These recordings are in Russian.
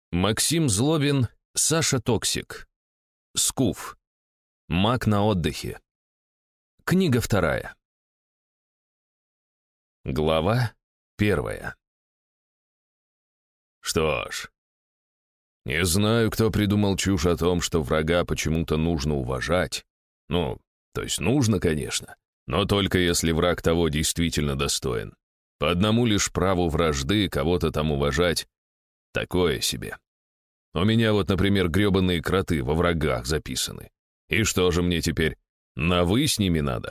Максим Злобин, Саша Токсик. Скуф. Маг на отдыхе. Книга 2. Глава 1. Что ж, не знаю, кто придумал чушь о том, что врага почему-то нужно уважать. Ну, то есть нужно, конечно, но только если враг того действительно достоин. По одному лишь праву вражды кого-то там уважать — такое себе. У меня вот, например, гребаные кроты во врагах записаны. И что же мне теперь, на «вы» с ними надо?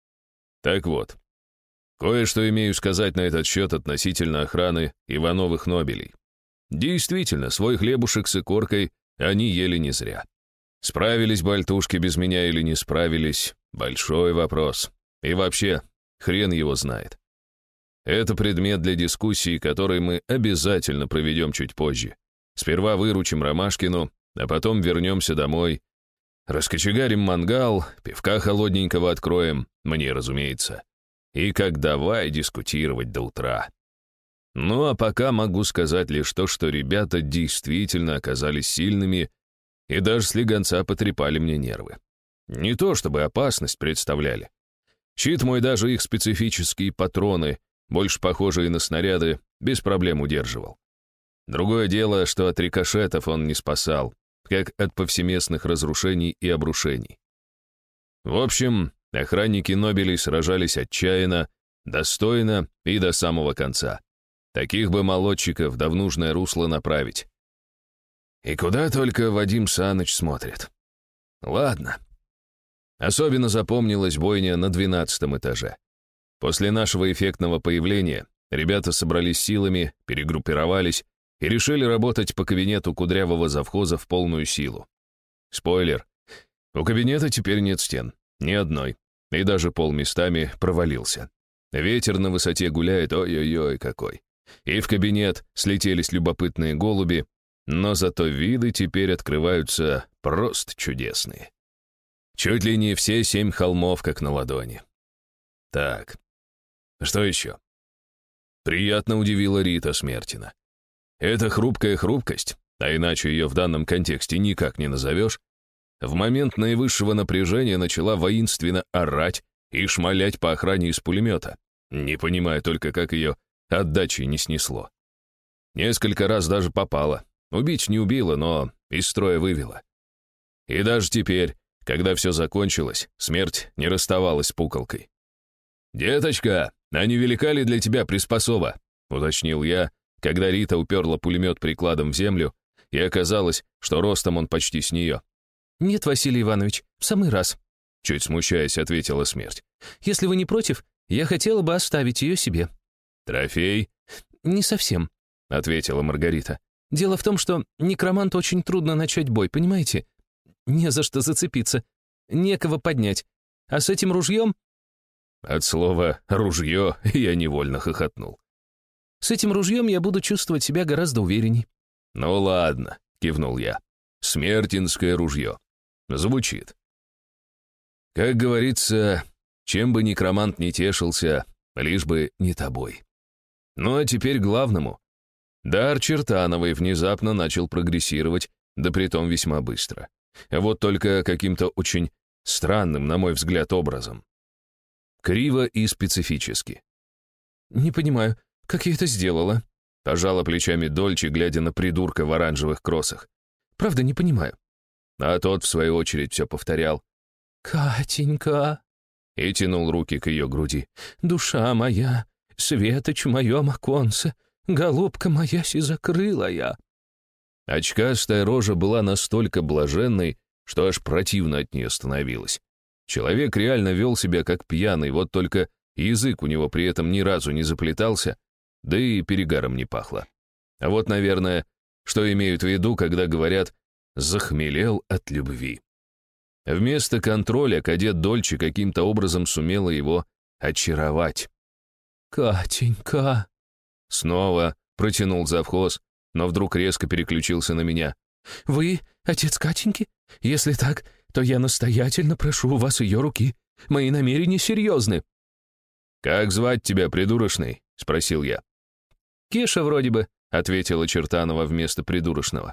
Так вот, кое-что имею сказать на этот счет относительно охраны Ивановых-Нобелей. Действительно, свой хлебушек с икоркой они ели не зря. Справились бальтушки без меня или не справились — большой вопрос. И вообще, хрен его знает. Это предмет для дискуссии, который мы обязательно проведем чуть позже. Сперва выручим Ромашкину, а потом вернемся домой. Раскочегарим мангал, пивка холодненького откроем, мне, разумеется. И как давай дискутировать до утра. Ну а пока могу сказать лишь то, что ребята действительно оказались сильными и даже слегонца потрепали мне нервы. Не то чтобы опасность представляли. Щит мой даже их специфические патроны, больше похожие на снаряды, без проблем удерживал. Другое дело, что от рикошетов он не спасал, как от повсеместных разрушений и обрушений. В общем, охранники Нобелей сражались отчаянно, достойно и до самого конца. Таких бы молодчиков да в нужное русло направить. И куда только Вадим Саныч смотрит. Ладно. Особенно запомнилась бойня на 12-м этаже. После нашего эффектного появления ребята собрались силами, перегруппировались и решили работать по кабинету кудрявого завхоза в полную силу. Спойлер. У кабинета теперь нет стен. Ни одной. И даже пол местами провалился. Ветер на высоте гуляет, ой-ой-ой какой. И в кабинет слетелись любопытные голуби, но зато виды теперь открываются просто чудесные. Чуть ли не все 7 холмов, как на ладони. Так, что еще? Приятно удивила Рита Смертина. Эта хрупкая хрупкость, а иначе ее в данном контексте никак не назовешь, в момент наивысшего напряжения начала воинственно орать и шмалять по охране из пулемета, не понимая только, как ее отдачи не снесло. Несколько раз даже попала. Убить не убила, но из строя вывела. И даже теперь, когда все закончилось, смерть не расставалась с пуколкой. «Деточка, а не велика ли для тебя приспособа?» — уточнил я, когда Рита уперла пулемет прикладом в землю, и оказалось, что ростом он почти с нее. «Нет, Василий Иванович, в самый раз», — чуть смущаясь, ответила смерть. «Если вы не против, я хотела бы оставить ее себе». «Трофей?» «Не совсем», — ответила Маргарита. «Дело в том, что некроманту очень трудно начать бой, понимаете? Не за что зацепиться, некого поднять. А с этим ружьем...» От слова «ружье» я невольно хохотнул. «С этим ружьем я буду чувствовать себя гораздо уверенней». «Ну ладно», — кивнул я. «Смертинское ружье». Звучит. Как говорится, чем бы некромант не тешился, лишь бы не тобой. Ну а теперь к главному. Дар Чертановой внезапно начал прогрессировать, да притом весьма быстро. Вот только каким-то очень странным, на мой взгляд, образом. Криво и специфически. «Не понимаю, как я это сделала?» Пожала плечами Дольче, глядя на придурка в оранжевых кроссах. «Правда, не понимаю». А тот, в свою очередь, все повторял. «Катенька!» И тянул руки к ее груди. «Душа моя, светоч в моем оконце, голубка моя сизокрылая». Очкастая рожа была настолько блаженной, что аж противно от нее становилось. Человек реально вел себя как пьяный, вот только язык у него при этом ни разу не заплетался, да и перегаром не пахло. А вот, наверное, что имеют в виду, когда говорят «захмелел от любви». Вместо контроля кадет Дольче каким-то образом сумела его очаровать. «Катенька!» Снова протянул завхоз, но вдруг резко переключился на меня. «Вы отец Катеньки? Если так, то я настоятельно прошу у вас ее руки. Мои намерения серьезны». «Как звать тебя, придурочный?» — спросил я. «Кеша вроде бы», — ответила Чертанова вместо придурочного.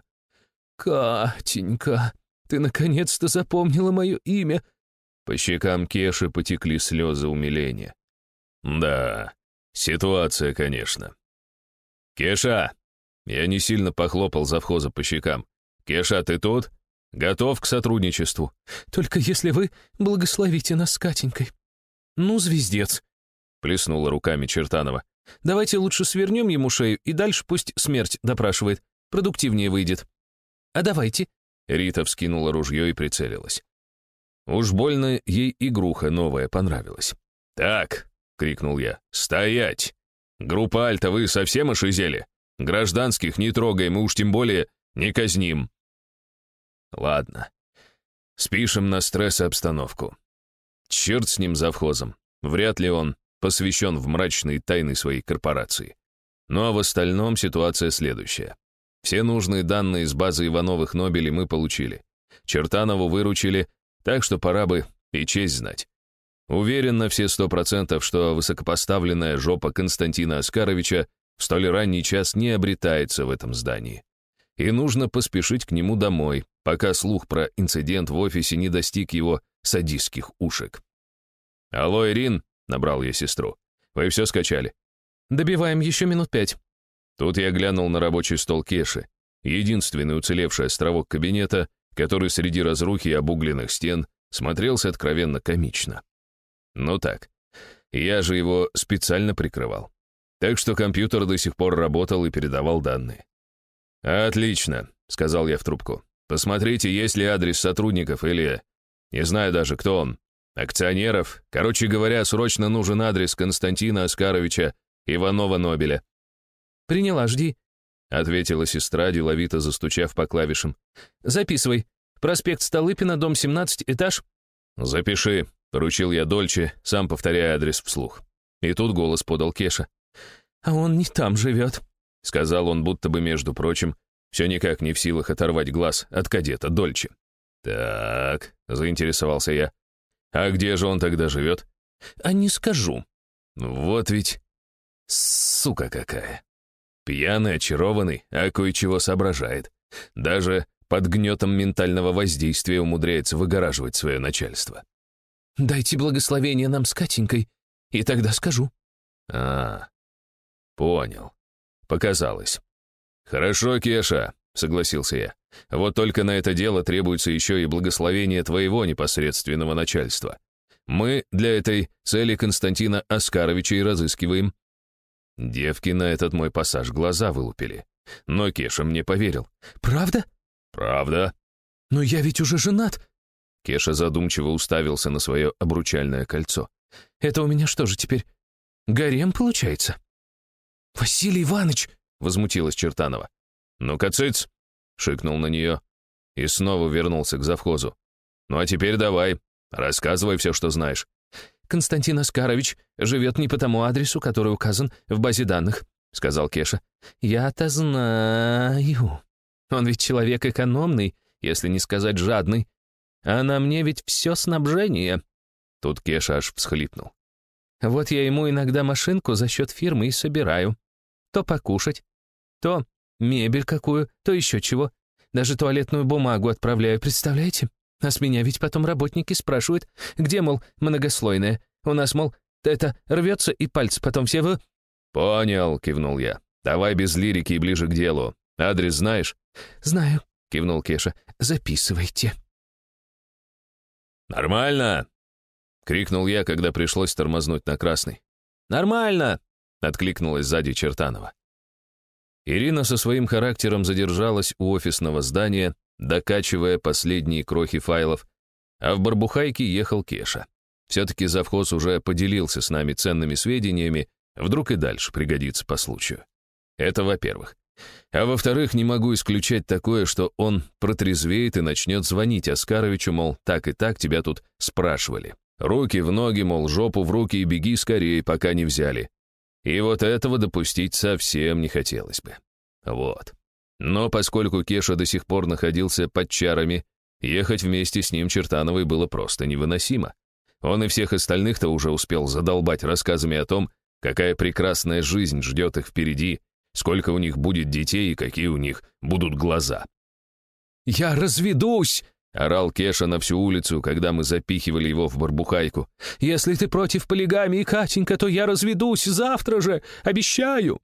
«Катенька, ты наконец-то запомнила мое имя!» По щекам Кеши потекли слезы умиления. «Да, ситуация, конечно». «Кеша!» Я не сильно похлопал завхоза по щекам. «Кеша, ты тут? Готов к сотрудничеству?» «Только если вы благословите нас с Катенькой». «Ну, звездец!» — плеснула руками Чертанова. «Давайте лучше свернем ему шею, и дальше пусть смерть допрашивает. Продуктивнее выйдет». «А давайте». Рита вскинула ружье и прицелилась. Уж больно ей игруха новая понравилась. «Так!» — крикнул я. «Стоять! Группа Альта, вы совсем ошизели? Гражданских не трогаем и уж тем более не казним». Ладно. Спишем на стресс и обстановку. Черт с ним завхозом. Вряд ли он посвящен в мрачные тайны своей корпорации. Ну а в остальном ситуация следующая. Все нужные данные из базы Ивановых-Нобелей мы получили. Чертанову выручили, так что пора бы и честь знать. Уверен на все 100%, что высокопоставленная жопа Константина Оскаровича в столь ранний час не обретается в этом здании. И нужно поспешить к нему домой, пока слух про инцидент в офисе не достиг его садистских ушек. «Алло, Ирин», — набрал я сестру, — «вы все скачали?» «Добиваем еще минут 5». Тут я глянул на рабочий стол Кеши, единственный уцелевший островок кабинета, который среди разрухи и обугленных стен смотрелся откровенно комично. Ну так, я же его специально прикрывал. Так что компьютер до сих пор работал и передавал данные. «Отлично», — сказал я в трубку. «Посмотрите, есть ли адрес сотрудников или... Не знаю даже, кто он. Акционеров. Короче говоря, срочно нужен адрес Константина Оскаровича Иванова-Нобеля». «Приняла, жди», — ответила сестра, деловито застучав по клавишам. «Записывай. Проспект Столыпина, дом 17, этаж». «Запиши», — поручил я Дольче, сам повторяя адрес вслух. И тут голос подал Кеша. «А он не там живет», — сказал он, будто бы, между прочим, все никак не в силах оторвать глаз от кадета Дольче. «Так», — заинтересовался я. «А где же он тогда живет?» «А не скажу». «Вот ведь сука какая. Пьяный, очарованный, а кое-чего соображает. Даже под гнетом ментального воздействия умудряется выгораживать свое начальство». «Дайте благословение нам с Катенькой, и тогда скажу». Понял. Показалось. «Хорошо, Кеша», — согласился я. «Вот только на это дело требуется еще и благословение твоего непосредственного начальства. Мы для этой цели Константина Оскаровича и разыскиваем». Девки на этот мой пассаж глаза вылупили. Но Кеша мне поверил. «Правда?» «Правда». «Но я ведь уже женат». Кеша задумчиво уставился на свое обручальное кольцо. «Это у меня что же теперь? Гарем получается?» «Василий Иванович!» — возмутилась Чертанова. «Ну-ка, цыц!» — шикнул на нее и снова вернулся к завхозу. «Ну а теперь давай, рассказывай все, что знаешь». «Константин Оскарович живет не по тому адресу, который указан в базе данных», — сказал Кеша. «Я-то знаю. Он ведь человек экономный, если не сказать жадный. А на мне ведь все снабжение». Тут Кеша аж всхлипнул. «Вот я ему иногда машинку за счет фирмы и собираю. То покушать, то мебель какую, то еще чего. Даже туалетную бумагу отправляю, представляете? А с меня ведь потом работники спрашивают, где, мол, многослойная. У нас, мол, это рвется и пальцы потом все в...» «Понял», — кивнул я. «Давай без лирики и ближе к делу. Адрес знаешь?» «Знаю», — кивнул Кеша. «Записывайте». «Нормально!» — крикнул я, когда пришлось тормознуть на красный. «Нормально!» — откликнулась сзади Чертанова. Ирина со своим характером задержалась у офисного здания, докачивая последние крохи файлов, а в Барбухайке ехал Кеша. Все-таки завхоз уже поделился с нами ценными сведениями, вдруг и дальше пригодится по случаю. Это во-первых. А во-вторых, не могу исключать такое, что он протрезвеет и начнет звонить Оскаровичу, мол, так и так тебя тут спрашивали. Руки в ноги, мол, жопу в руки и беги скорее, пока не взяли. И вот этого допустить совсем не хотелось бы. Вот. Но поскольку Кеша до сих пор находился под чарами, ехать вместе с ним Чертановой было просто невыносимо. Он и всех остальных-то уже успел задолбать рассказами о том, какая прекрасная жизнь ждет их впереди, сколько у них будет детей и какие у них будут глаза. «Я разведусь!» — орал Кеша на всю улицу, когда мы запихивали его в барбухайку. «Если ты против полигамии, Катенька, то я разведусь завтра же, обещаю!»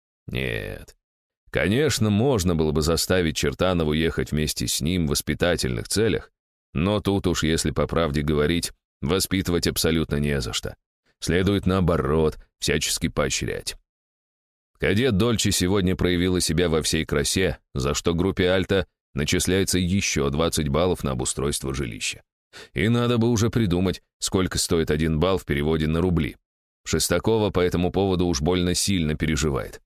Нет. Конечно, можно было бы заставить Чертанову ехать вместе с ним в воспитательных целях, но тут уж, если по правде говорить, воспитывать абсолютно не за что. Следует, наоборот, всячески поощрять. Кадет Дольче сегодня проявила себя во всей красе, за что группе Альта начисляется еще 20 баллов на обустройство жилища. И надо бы уже придумать, сколько стоит 1 балл в переводе на рубли. Шестакова по этому поводу уж больно сильно переживает.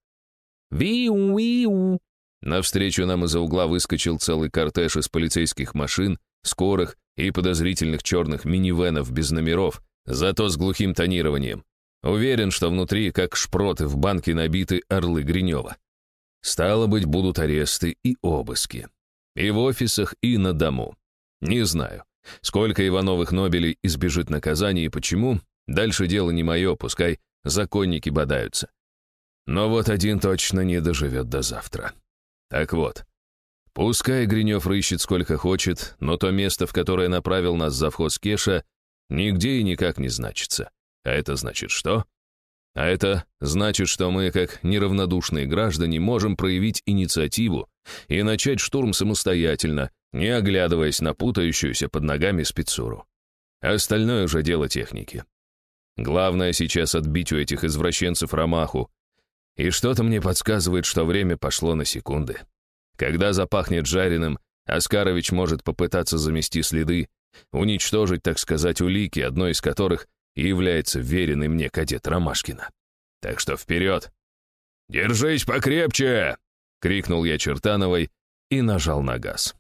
«Виу-виу!» Навстречу нам из-за угла выскочил целый кортеж из полицейских машин, скорых и подозрительных черных минивенов без номеров, зато с глухим тонированием. Уверен, что внутри, как шпроты в банке, набиты орлы Гринева. Стало быть, будут аресты и обыски. И в офисах, и на дому. Не знаю, сколько Ивановых-Нобелей избежит наказания и почему. Дальше дело не мое, пускай законники бодаются. Но вот один точно не доживет до завтра. Так вот, пускай Гринев рыщет сколько хочет, но то место, в которое направил нас завхоз Кеша, нигде и никак не значится. А это значит что? А это значит, что мы, как неравнодушные граждане, можем проявить инициативу и начать штурм самостоятельно, не оглядываясь на путающуюся под ногами спецуру. Остальное уже дело техники. Главное сейчас отбить у этих извращенцев ромаху. И что-то мне подсказывает, что время пошло на секунды. Когда запахнет жареным, Оскарович может попытаться замести следы, уничтожить, так сказать, улики, одной из которых и является веренный мне кадет Ромашкина. Так что вперед! «Держись покрепче!» — крикнул я Чертановой и нажал на газ.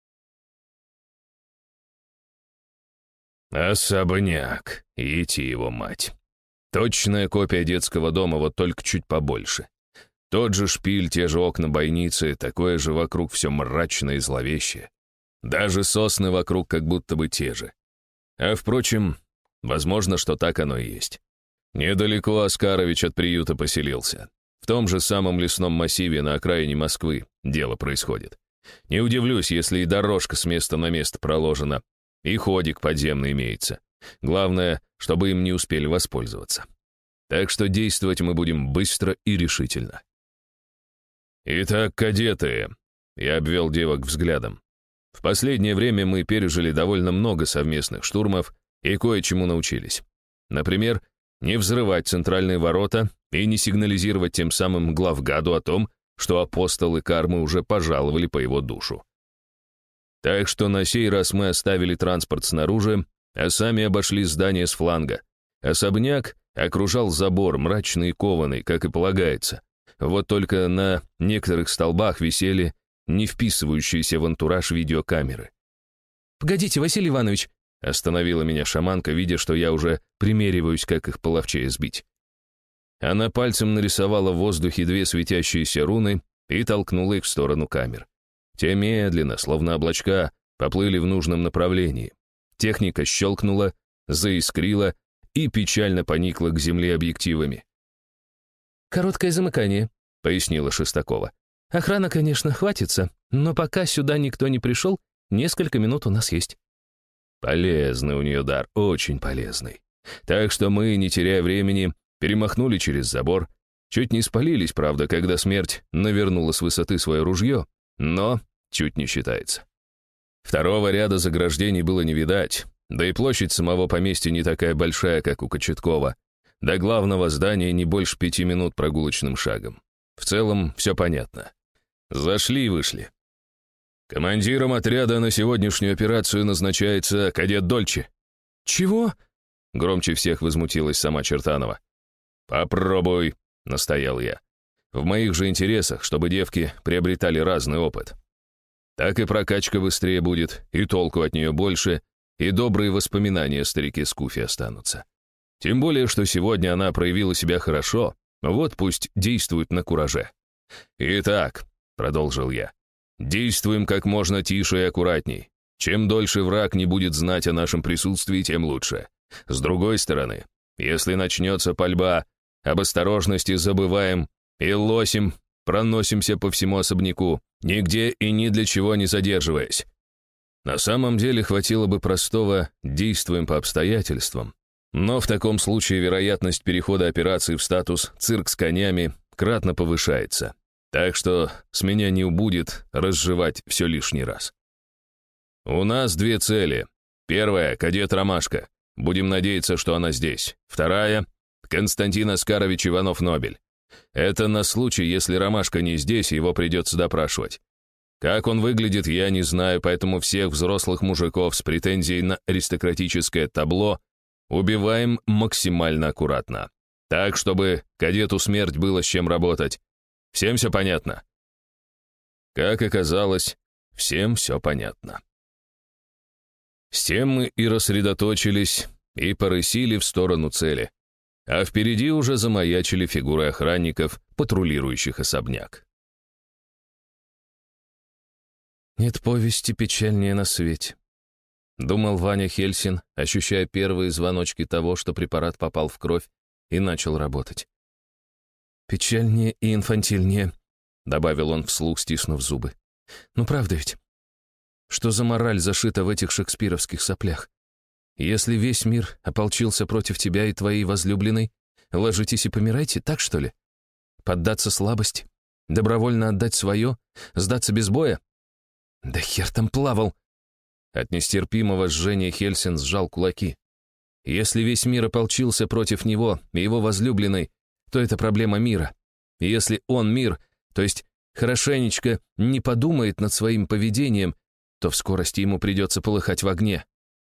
Особняк, идти его мать. Точная копия детского дома, вот только чуть побольше. Тот же шпиль, те же окна бойницы, такое же вокруг все мрачное и зловещее. Даже сосны вокруг как будто бы те же. А впрочем, возможно, что так оно и есть. Недалеко Оскарович от приюта поселился. В том же самом лесном массиве на окраине Москвы дело происходит. Не удивлюсь, если и дорожка с места на место проложена, и ходик подземный имеется. Главное, чтобы им не успели воспользоваться. Так что действовать мы будем быстро и решительно. «Итак, кадеты», — я обвел девок взглядом. В последнее время мы пережили довольно много совместных штурмов и кое-чему научились. Например, не взрывать центральные ворота и не сигнализировать тем самым главгаду о том, что апостолы кармы уже пожаловали по его душу. Так что на сей раз мы оставили транспорт снаружи, а сами обошли здание с фланга. Особняк окружал забор, мрачный и кованый, как и полагается. Вот только на некоторых столбах висели не вписывающиеся в антураж видеокамеры. «Погодите, Василий Иванович!» — остановила меня шаманка, видя, что я уже примериваюсь, как их половчее сбить. Она пальцем нарисовала в воздухе 2 светящиеся руны и толкнула их в сторону камер. Те медленно, словно облачка, поплыли в нужном направлении. Техника щелкнула, заискрила и печально поникла к земле объективами. «Короткое замыкание», — пояснила Шестакова. «Охрана, конечно, хватится, но пока сюда никто не пришел, несколько минут у нас есть». Полезный у нее дар, очень полезный. Так что мы, не теряя времени, перемахнули через забор. Чуть не спалились, правда, когда смерть навернула с высоты свое ружье, но чуть не считается. Второго ряда заграждений было не видать, да и площадь самого поместья не такая большая, как у Кочеткова. До главного здания не больше 5 минут прогулочным шагом. В целом все понятно. Зашли и вышли. Командиром отряда на сегодняшнюю операцию назначается кадет Дольче. «Чего?» — громче всех возмутилась сама Чертанова. «Попробуй», — настоял я. «В моих же интересах, чтобы девки приобретали разный опыт. Так и прокачка быстрее будет, и толку от нее больше, и добрые воспоминания о старике Скуфи останутся. Тем более, что сегодня она проявила себя хорошо, вот пусть действует на кураже. Итак», — продолжил я, — «действуем как можно тише и аккуратней. Чем дольше враг не будет знать о нашем присутствии, тем лучше. С другой стороны, если начнется пальба, об осторожности забываем и лосим проносимся по всему особняку, нигде и ни для чего не задерживаясь. На самом деле хватило бы простого «действуем по обстоятельствам». Но в таком случае вероятность перехода операции в статус «цирк с конями» кратно повышается. Так что с меня не убудет разжевать все лишний раз. У нас 2 цели. Первая — кадет Ромашка. Будем надеяться, что она здесь. Вторая — Константин Оскарович Иванов-Нобель. Это на случай, если Ромашка не здесь, его придется допрашивать. Как он выглядит, я не знаю, поэтому всех взрослых мужиков с претензией на аристократическое табло убиваем максимально аккуратно. Так, чтобы кадету смерть было с чем работать. Всем все понятно? Как оказалось, всем все понятно. С тем мы и рассредоточились, и порысили в сторону цели. А впереди уже замаячили фигуры охранников, патрулирующих особняк. «Нет повести печальнее на свете», — думал Ваня Хельсин, ощущая первые звоночки того, что препарат попал в кровь и начал работать. «Печальнее и инфантильнее», — добавил он вслух, стиснув зубы. «Ну правда ведь? Что за мораль зашита в этих шекспировских соплях? Если весь мир ополчился против тебя и твоей возлюбленной, ложитесь и помирайте, так что ли? Поддаться слабости? Добровольно отдать свое? Сдаться без боя? Да хер там плавал!» От нестерпимого жжения Хельсин сжал кулаки. Если весь мир ополчился против него и его возлюбленной, то это проблема мира. И если он мир, то есть хорошенечко не подумает над своим поведением, то в скорости ему придется полыхать в огне.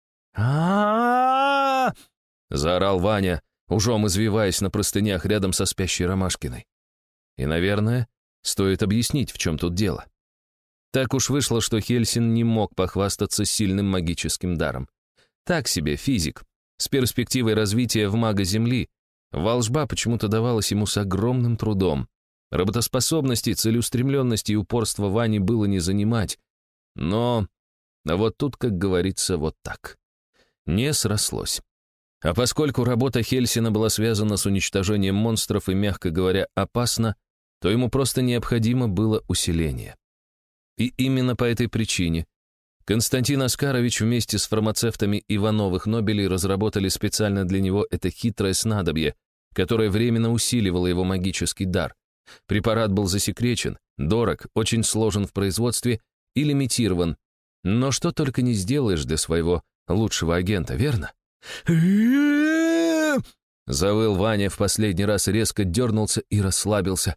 а заорал Ваня, ужом извиваясь на простынях рядом со спящей Ромашкиной. И, наверное, стоит объяснить, в чем тут дело. Так уж вышло, что Хельсин не мог похвастаться сильным магическим даром. Так себе физик, с перспективой развития в мага Земли. Волжба почему-то давалась ему с огромным трудом. Работоспособности, целеустремленности и упорства Вани было не занимать. Но вот тут, как говорится, вот так. Не срослось. А поскольку работа Хельсина была связана с уничтожением монстров и, мягко говоря, опасна, то ему просто необходимо было усиление. И именно по этой причине Константин Оскарович вместе с фармацевтами Ивановых-Нобелей разработали специально для него это хитрое снадобье, которое временно усиливало его магический дар. Препарат был засекречен, дорог, очень сложен в производстве и лимитирован. Но что только не сделаешь для своего лучшего агента, верно? Завыл Ваня в последний раз, резко дернулся и расслабился.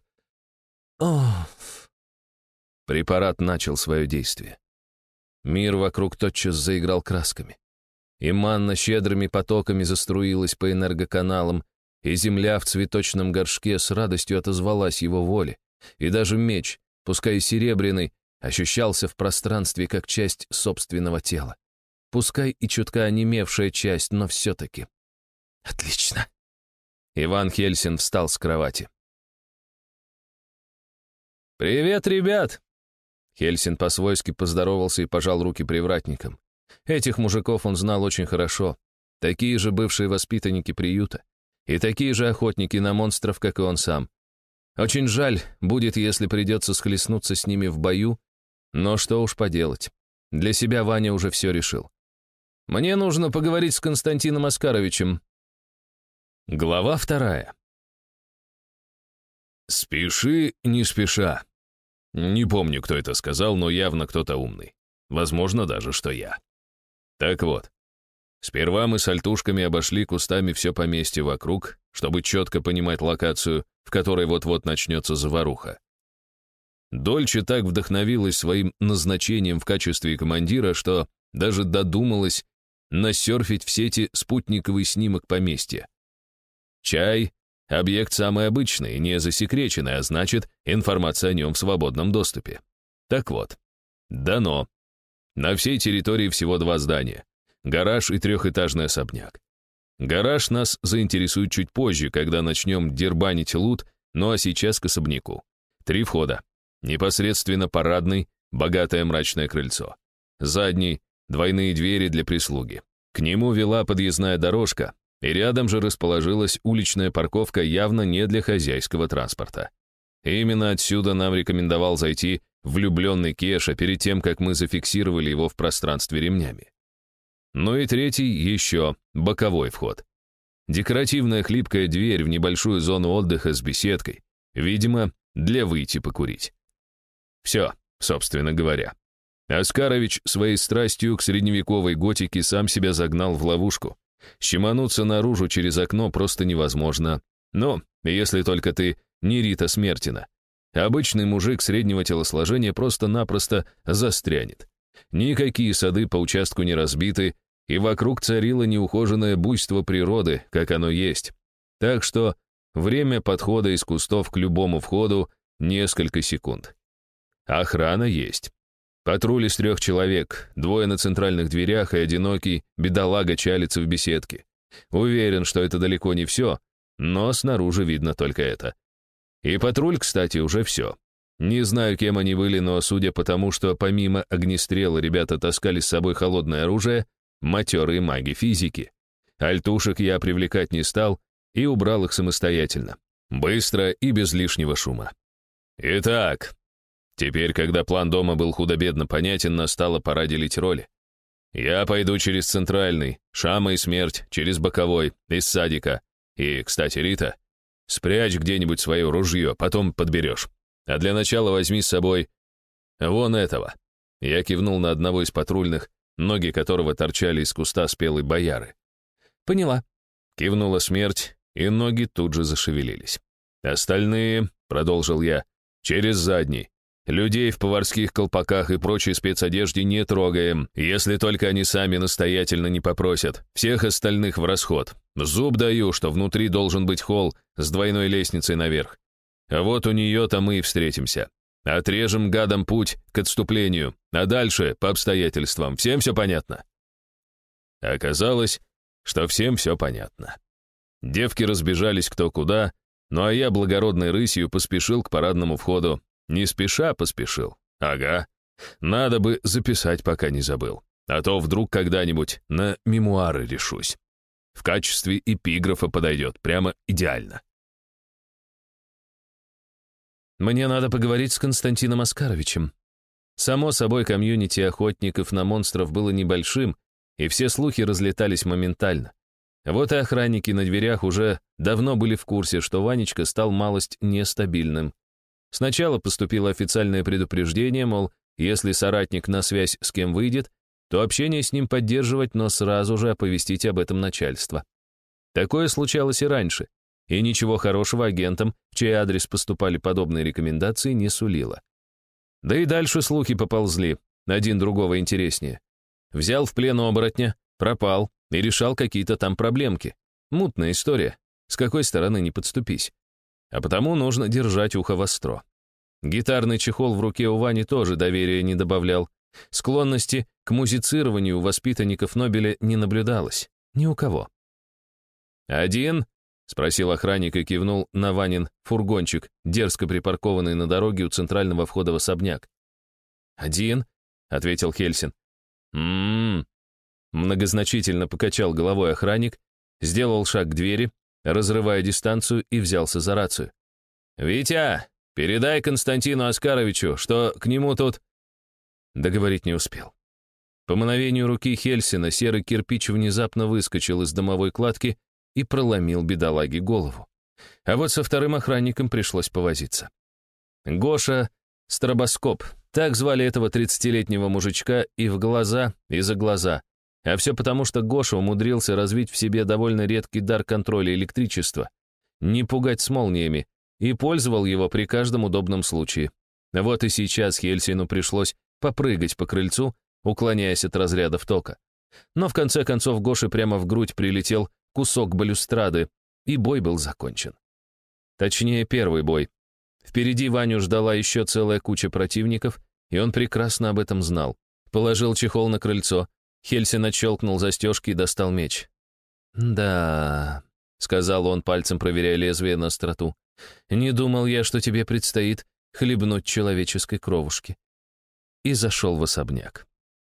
Препарат начал свое действие. Мир вокруг тотчас заиграл красками. И манна щедрыми потоками заструилась по энергоканалам, и земля в цветочном горшке с радостью отозвалась его воле. И даже меч, пускай серебряный, ощущался в пространстве как часть собственного тела. Пускай и чутка онемевшая часть, но все-таки. Отлично. Иван Хельсин встал с кровати. «Привет, ребят!» Хельсин по-свойски поздоровался и пожал руки привратникам. Этих мужиков он знал очень хорошо. Такие же бывшие воспитанники приюта. И такие же охотники на монстров, как и он сам. Очень жаль будет, если придется схлестнуться с ними в бою, но что уж поделать. Для себя Ваня уже все решил. «Мне нужно поговорить с Константином Оскаровичем». Глава 2. «Спеши, не спеша». Не помню, кто это сказал, но явно кто-то умный. Возможно, даже что я. Так вот, сперва мы с альтушками обошли кустами все поместье вокруг, чтобы четко понимать локацию, в которой вот-вот начнется заваруха. Дольче так вдохновилась своим назначением в качестве командира, что даже додумалась насерфить в сети спутниковый снимок поместья. Чай — объект самый обычный, не засекреченный, а значит, информация о нем в свободном доступе. Так вот, дано. На всей территории всего 2 здания. Гараж и 3-этажный особняк. Гараж нас заинтересует чуть позже, когда начнем дербанить лут, ну а сейчас к особняку. 3 входа. Непосредственно парадный, богатое мрачное крыльцо. Задний — двойные двери для прислуги. К нему вела подъездная дорожка, и рядом же расположилась уличная парковка, явно не для хозяйского транспорта. И именно отсюда нам рекомендовал зайти влюбленный Кеша перед тем, как мы зафиксировали его в пространстве ремнями. Ну и третий еще боковой вход. Декоративная хлипкая дверь в небольшую зону отдыха с беседкой, видимо, для выйти покурить. Все, собственно говоря. Оскарович своей страстью к средневековой готике сам себя загнал в ловушку. Щемануться наружу через окно просто невозможно. Но, если только ты не Рита Смертина. Обычный мужик среднего телосложения просто-напросто застрянет. Никакие сады по участку не разбиты, и вокруг царило неухоженное буйство природы, как оно есть. Так что время подхода из кустов к любому входу — несколько секунд. Охрана есть. Патруль из 3 человек, 2 на центральных дверях и одинокий бедолага чалится в беседке. Уверен, что это далеко не все, но снаружи видно только это. И патруль, кстати, уже все. Не знаю, кем они были, но судя по тому, что помимо огнестрела ребята таскали с собой холодное оружие, матерые маги физики. Альтушек я привлекать не стал и убрал их самостоятельно. Быстро и без лишнего шума. Итак, теперь, когда план дома был худо-бедно понятен, настала пора делить роли. Я пойду через центральный, Шама и Смерть, через боковой, из садика. И, кстати, Рита, спрячь где-нибудь свое ружье, потом подберешь. А для начала возьми с собой вон этого. Я кивнул на одного из патрульных, ноги которого торчали из куста спелой бояры. Поняла. Кивнула Смерть, и ноги тут же зашевелились. Остальные, продолжил я, через задний. Людей в поварских колпаках и прочей спецодежде не трогаем, если только они сами настоятельно не попросят. Всех остальных в расход. Зуб даю, что внутри должен быть холл с двойной лестницей наверх. А вот у нее-то мы и встретимся. Отрежем гадам путь к отступлению, а дальше по обстоятельствам. Всем все понятно? Оказалось, что всем все понятно. Девки разбежались кто куда, ну а я благородной рысью поспешил к парадному входу. Не спеша поспешил. Ага. Надо бы записать, пока не забыл. А то вдруг когда-нибудь на мемуары решусь. В качестве эпиграфа подойдет. Прямо идеально. Мне надо поговорить с Константином Оскаровичем. Само собой, комьюнити охотников на монстров было небольшим, и все слухи разлетались моментально. Вот и охранники на дверях уже давно были в курсе, что Ванечка стал малость нестабильным. Сначала поступило официальное предупреждение, мол, если соратник на связь с кем выйдет, то общение с ним поддерживать, но сразу же оповестить об этом начальство. Такое случалось и раньше, и ничего хорошего агентам, в чей адрес поступали подобные рекомендации, не сулило. Да и дальше слухи поползли, один другого интереснее. Взял в плен оборотня, пропал и решал какие-то там проблемки. Мутная история, с какой стороны не подступись. А потому нужно держать ухо востро. Гитарный чехол в руке у Вани тоже доверия не добавлял. Склонности к музицированию у воспитанников Нобеля не наблюдалось. Ни у кого. «Один?» — спросил охранник и кивнул на Ванин фургончик, дерзко припаркованный на дороге у центрального входа в особняк. «Один?» — ответил Хельсин. «М-м-м». Многозначительно покачал головой охранник, сделал шаг к двери, разрывая дистанцию, и взялся за рацию. «Витя, передай Константину Оскаровичу, что к нему тут...» Договорить не успел. По мановению руки Хельсина серый кирпич внезапно выскочил из домовой кладки и проломил бедолаге голову. А вот со вторым охранником пришлось повозиться. Гоша Стробоскоп, так звали этого 30-летнего мужичка, и в глаза, и за глаза. А все потому, что Гоша умудрился развить в себе довольно редкий дар контроля электричества, не пугать с молниями, и пользовал его при каждом удобном случае. Вот и сейчас Хельсину пришлось попрыгать по крыльцу, уклоняясь от разрядов тока. Но в конце концов Гоше прямо в грудь прилетел кусок балюстрады, и бой был закончен. Точнее, первый бой. Впереди Ваню ждала еще целая куча противников, и он прекрасно об этом знал. Положил чехол на крыльцо, Хельсин отщелкнул застежки и достал меч. «Да», — сказал он, пальцем проверяя лезвие на остроту, «не думал я, что тебе предстоит хлебнуть человеческой кровушки». И зашел в особняк.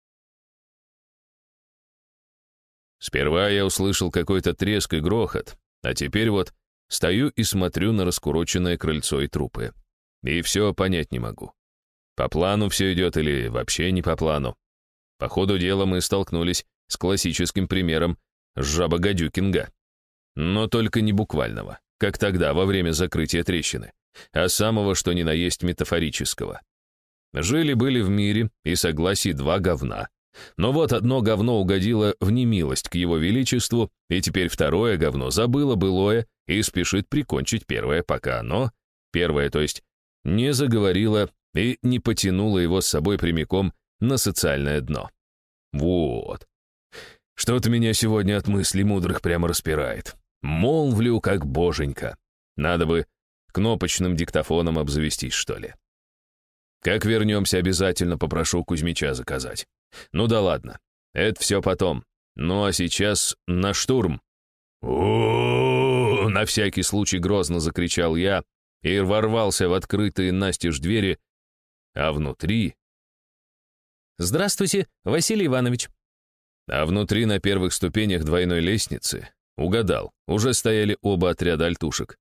Сперва я услышал какой-то треск и грохот, а теперь вот стою и смотрю на раскуроченное крыльцо и трупы. и все понять не могу. По плану все идет или вообще не по плану. По ходу дела мы столкнулись с классическим примером жаба-гадюкинга. Но только не буквального, как тогда, во время закрытия трещины, а самого что ни на есть метафорического. Жили-были в мире и согласии два говна. Но вот одно говно угодило в немилость к его величеству, и теперь второе говно забыло былое и спешит прикончить первое, пока оно, первое, то есть, не заговорило и не потянуло его с собой прямиком на социальное дно. Вот. Что-то меня сегодня от мыслей мудрых прямо распирает. Молвлю, как боженька. Надо бы кнопочным диктофоном обзавестись, что ли. Как вернемся, обязательно попрошу Кузьмича заказать. Ну да ладно, это все потом. Ну а сейчас на штурм. «У-у-у!» — на всякий случай грозно закричал я и ворвался в открытые настежь двери, а внутри... «Здравствуйте, Василий Иванович». А внутри на первых ступенях двойной лестницы, угадал, уже стояли оба отряда альтушек.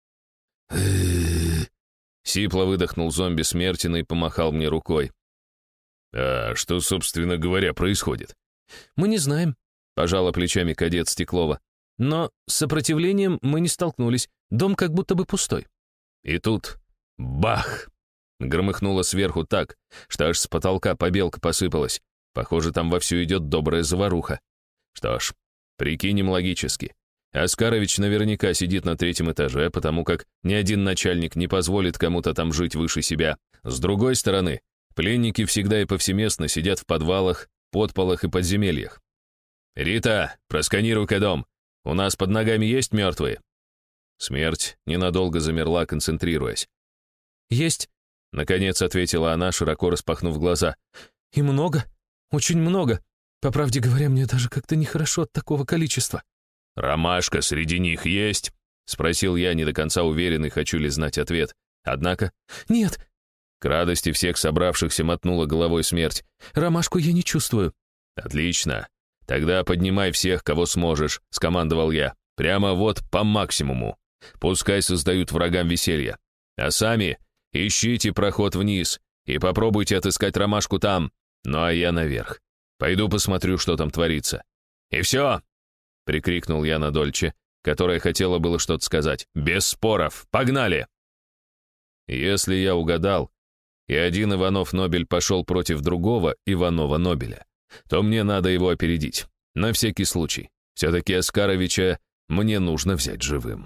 Сипло выдохнул зомби Смертина и помахал мне рукой. «А что, собственно говоря, происходит?» «Мы не знаем», — пожала плечами кадет Стеклова. «Но с сопротивлением мы не столкнулись. Дом как будто бы пустой». И тут бах! Громыхнуло сверху так, что аж с потолка побелка посыпалась. Похоже, там вовсю идет добрая заваруха. Что ж, прикинем логически. Оскарович наверняка сидит на третьем этаже, потому как ни один начальник не позволит кому-то там жить выше себя. С другой стороны, пленники всегда и повсеместно сидят в подвалах, подполах и подземельях. «Рита, просканируй-ка дом. У нас под ногами есть мертвые?» Смерть ненадолго замерла, концентрируясь. «Есть», — наконец ответила она, широко распахнув глаза. «И много, очень много. По правде говоря, мне даже как-то нехорошо от такого количества». «Ромашка среди них есть?» — спросил я, не до конца уверенный, хочу ли знать ответ. Однако... «Нет». К радости всех собравшихся мотнула головой смерть. «Ромашку я не чувствую». «Отлично. Тогда поднимай всех, кого сможешь», — скомандовал я. «Прямо вот по максимуму. Пускай создают врагам веселье. А сами ищите проход вниз и попробуйте отыскать ромашку там. Ну а я наверх. Пойду посмотрю, что там творится». «И все!» — прикрикнул я на Дольче, которая хотела было что-то сказать. «Без споров! Погнали!» Если я угадал, и один Иванов-Нобель пошел против другого Иванова-Нобеля, то мне надо его опередить. На всякий случай. Все-таки Оскаровича мне нужно взять живым.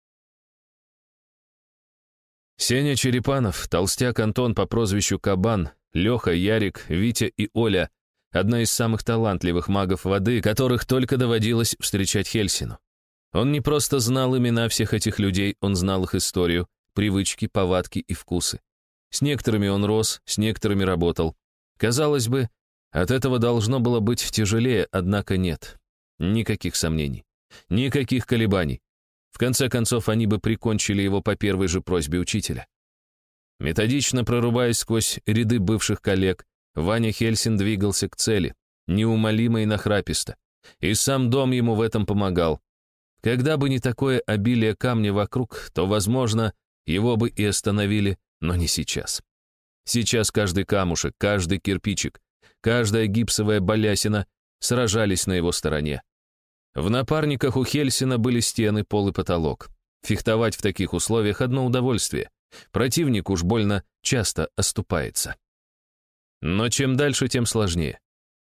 Сеня Черепанов, толстяк Антон по прозвищу Кабан, Леха, Ярик, Витя и Оля — одна из самых талантливых магов воды, которых только доводилось встречать Хельсину. Он не просто знал имена всех этих людей, он знал их историю, привычки, повадки и вкусы. С некоторыми он рос, с некоторыми работал. Казалось бы, от этого должно было быть тяжелее, однако нет. Никаких сомнений, никаких колебаний. В конце концов, они бы прикончили его по первой же просьбе учителя. Методично прорубаясь сквозь ряды бывших коллег, Ваня Хельсин двигался к цели, неумолимо и нахраписто. И сам дом ему в этом помогал. Когда бы не такое обилие камня вокруг, то, возможно, его бы и остановили, но не сейчас. Сейчас каждый камушек, каждый кирпичик, каждая гипсовая балясина сражались на его стороне. В напарниках у Хельсина были стены, пол и потолок. Фехтовать в таких условиях одно удовольствие. Противник уж больно часто оступается. Но чем дальше, тем сложнее.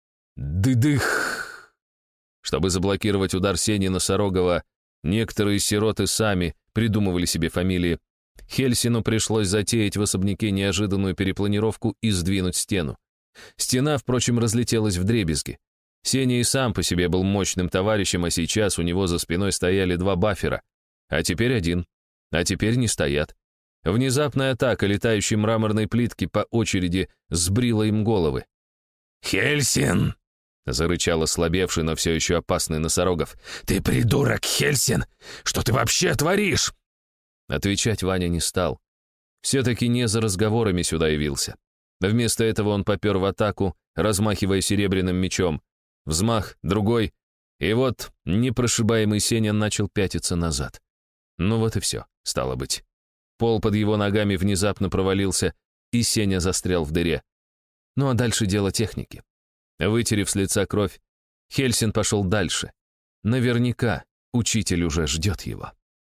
Дыдых! Чтобы заблокировать удар Сени Носорогова, некоторые сироты сами придумывали себе фамилии. Хельсину пришлось затеять в особняке неожиданную перепланировку и сдвинуть стену. Стена, впрочем, разлетелась вдребезги. Сеня и сам по себе был мощным товарищем, а сейчас у него за спиной стояли два бафера. А теперь один. А теперь не стоят. Внезапная атака летающей мраморной плитки по очереди сбрила им головы. «Хельсин!» — зарычал ослабевший, но все еще опасный Носорогов. «Ты придурок, Хельсин! Что ты вообще творишь?» Отвечать Ваня не стал. Все-таки не за разговорами сюда явился. Вместо этого он попер в атаку, размахивая серебряным мечом. Взмах, другой, и вот непрошибаемый Сеня начал пятиться назад. Ну вот и все, стало быть. Пол под его ногами внезапно провалился, и Сеня застрял в дыре. Ну а дальше дело техники. Вытерев с лица кровь, Хельсин пошел дальше. Наверняка учитель уже ждет его.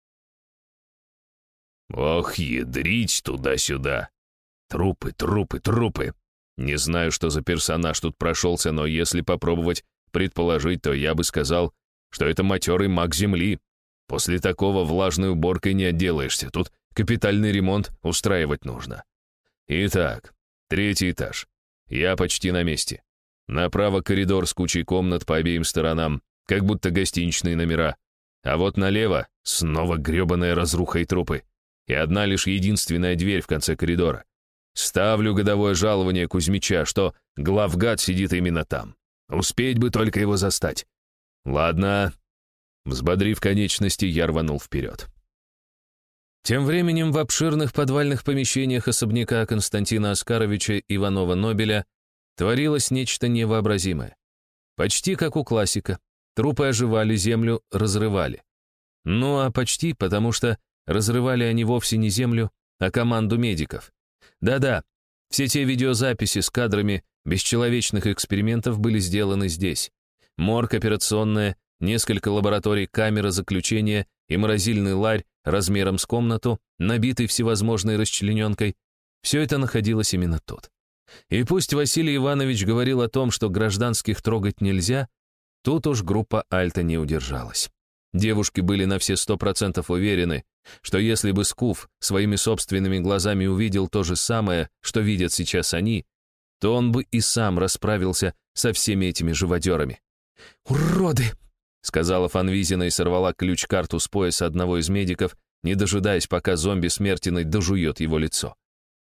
Ох, ядрить туда-сюда. Трупы, трупы, трупы. Не знаю, что за персонаж тут прошелся, но если попробовать предположить, то я бы сказал, что это матерый маг Земли. После такого влажной уборкой не отделаешься. Тут капитальный ремонт устраивать нужно. Итак, 3-й этаж. Я почти на месте. Направо коридор с кучей комнат по обеим сторонам, как будто гостиничные номера. А вот налево снова гребаная разруха и трупы. И одна лишь единственная дверь в конце коридора. Ставлю годовое жалование Кузьмича, что главгад сидит именно там. Успеть бы только его застать. Ладно. Взбодрив конечности, я рванул вперед. Тем временем в обширных подвальных помещениях особняка Константина Оскаровича Иванова-Нобеля творилось нечто невообразимое. Почти как у классика. Трупы оживали, землю разрывали. Ну а почти, потому что разрывали они вовсе не землю, а команду медиков. Да-да, все те видеозаписи с кадрами бесчеловечных экспериментов были сделаны здесь. Морг, операционная, несколько лабораторий, камера заключения и морозильный ларь размером с комнату, набитый всевозможной расчлененкой. Все это находилось именно тут. И пусть Василий Иванович говорил о том, что гражданских трогать нельзя, тут уж группа Альта не удержалась. Девушки были на все 100% уверены, что если бы Скуф своими собственными глазами увидел то же самое, что видят сейчас они, то он бы и сам расправился со всеми этими живодерами. «Уроды!» — сказала Фанвизина и сорвала ключ-карту с пояса одного из медиков, не дожидаясь, пока зомби Смертиной дожует его лицо.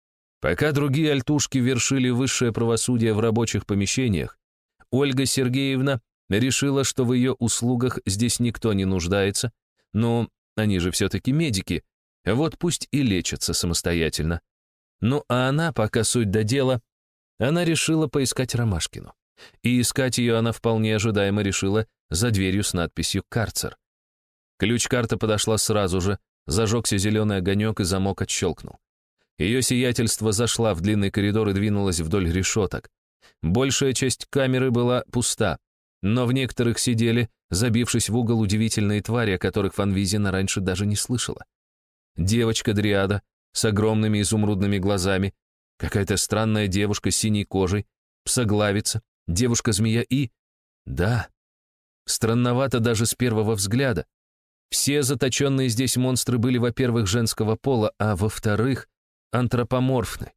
Пока другие альтушки вершили высшее правосудие в рабочих помещениях, Ольга Сергеевна решила, что в ее услугах здесь никто не нуждается, но они же все-таки медики, вот пусть и лечатся самостоятельно. Ну а она, пока суть до дела, она решила поискать Ромашкину. И искать ее она вполне ожидаемо решила за дверью с надписью «Карцер». Ключ-карта подошла сразу же, зажегся зеленый огонек и замок отщелкнул. Ее сиятельство зашла в длинный коридор и двинулась вдоль решеток. Большая часть камеры была пуста, но в некоторых сидели, забившись в угол, удивительные твари, о которых Фанвизина раньше даже не слышала. Девочка-дриада с огромными изумрудными глазами, какая-то странная девушка с синей кожей, псоглавица, девушка-змея и... Да, странновато даже с первого взгляда. Все заточенные здесь монстры были, во-первых, женского пола, а во-вторых, антропоморфны.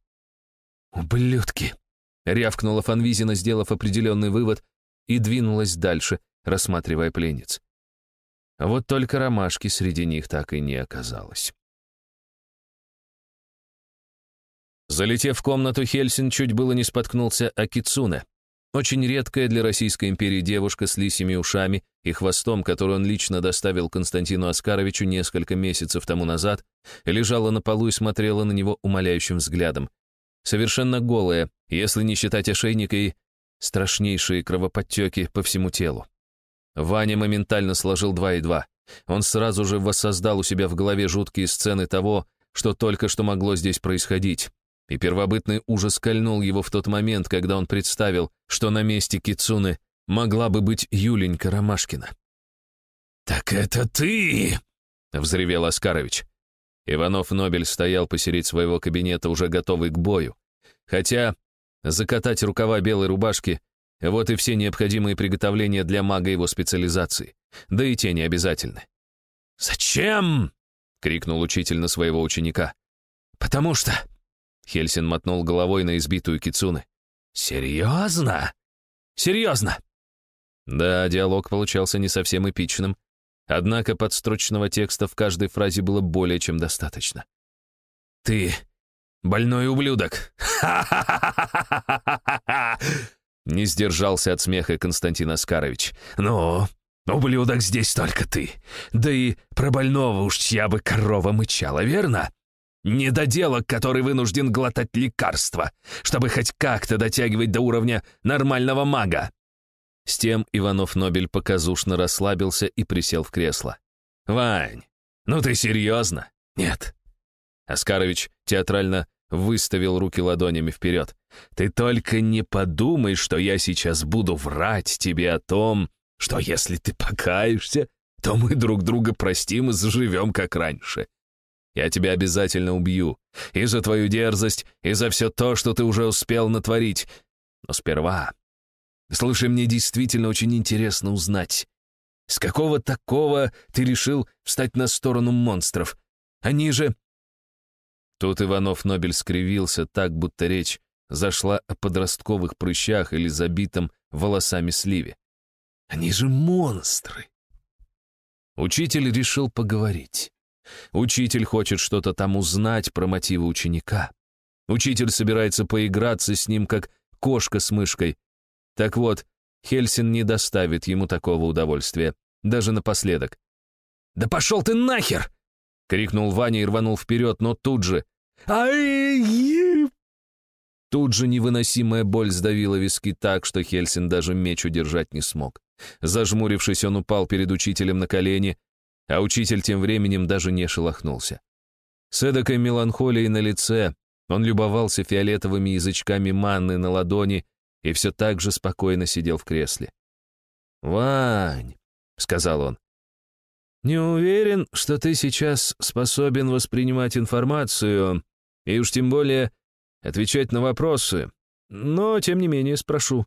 «Ублюдки!» — рявкнула Фанвизина, сделав определенный вывод, и двинулась дальше, рассматривая пленниц. А вот только Ромашки среди них так и не оказалось. Залетев в комнату, Хельсин чуть было не споткнулся о Кицуне. Очень редкая для Российской империи девушка с лисьими ушами и хвостом, которую он лично доставил Константину Оскаровичу несколько месяцев тому назад, лежала на полу и смотрела на него умоляющим взглядом. Совершенно голая, если не считать ошейника, и страшнейшие кровоподтеки по всему телу. Ваня моментально сложил 2 и 2. Он сразу же воссоздал у себя в голове жуткие сцены того, что только что могло здесь происходить. И первобытный ужас кольнул его в тот момент, когда он представил, что на месте Кицуны могла бы быть Юленька Ромашкина. «Так это ты!» — взревел Оскарович. Иванов-Нобель стоял посередине своего кабинета, уже готовый к бою. Хотя закатать рукава белой рубашки — вот и все необходимые приготовления для мага его специализации. Да и те не обязательны. «Зачем?» — крикнул учитель на своего ученика. «Потому что...» — Хельсин мотнул головой на избитую Кицуны. «Серьезно?» «Серьезно!» Да, диалог получался не совсем эпичным, однако подстрочного текста в каждой фразе было более чем достаточно. «Ты больной ублюдок!» Не сдержался от смеха Константин Оскарович. «Ну, ублюдок здесь только ты. Да и про больного уж чья бы корова мычала, верно? Недоделок, который вынужден глотать лекарства, чтобы хоть как-то дотягивать до уровня нормального мага». С тем Иванов-Нобель показушно расслабился и присел в кресло. «Вань, ну ты серьезно? Нет. Оскарович театрально выставил руки ладонями вперед. «Ты только не подумай, что я сейчас буду врать тебе о том, что если ты покаешься, то мы друг друга простим и заживем, как раньше. Я тебя обязательно убью. И за твою дерзость, и за все то, что ты уже успел натворить. Но сперва, слушай, мне действительно очень интересно узнать, с какого такого ты решил встать на сторону монстров? Они же...» Тут Иванов-Нобель скривился так, будто речь зашла о подростковых прыщах или забитом волосами сливе. «Они же монстры!» Учитель решил поговорить. Учитель хочет что-то там узнать про мотивы ученика. Учитель собирается поиграться с ним, как кошка с мышкой. Так вот, Хельсин не доставит ему такого удовольствия, даже напоследок. «Да пошел ты нахер!» — крикнул Ваня и рванул вперед, но тут же... Тут же невыносимая боль сдавила виски так, что Хельсин даже меч удержать не смог. Зажмурившись, он упал перед учителем на колени, а учитель тем временем даже не шелохнулся. С эдакой меланхолией на лице он любовался фиолетовыми язычками манны на ладони и все так же спокойно сидел в кресле. «Вань», — сказал он, — «не уверен, что ты сейчас способен воспринимать информацию, и уж тем более отвечать на вопросы, но, тем не менее, спрошу».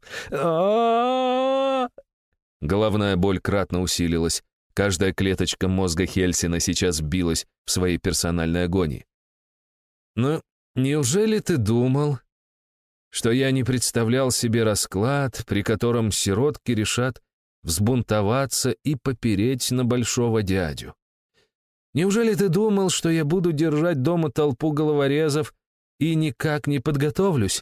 Головная боль кратно усилилась. Каждая клеточка мозга Хельсина сейчас билась в своей персональной агонии. «Ну, неужели ты думал, что я не представлял себе расклад, при котором сиротки решат взбунтоваться и попереть на большого дядю? Неужели ты думал, что я буду держать дома толпу головорезов и никак не подготовлюсь?»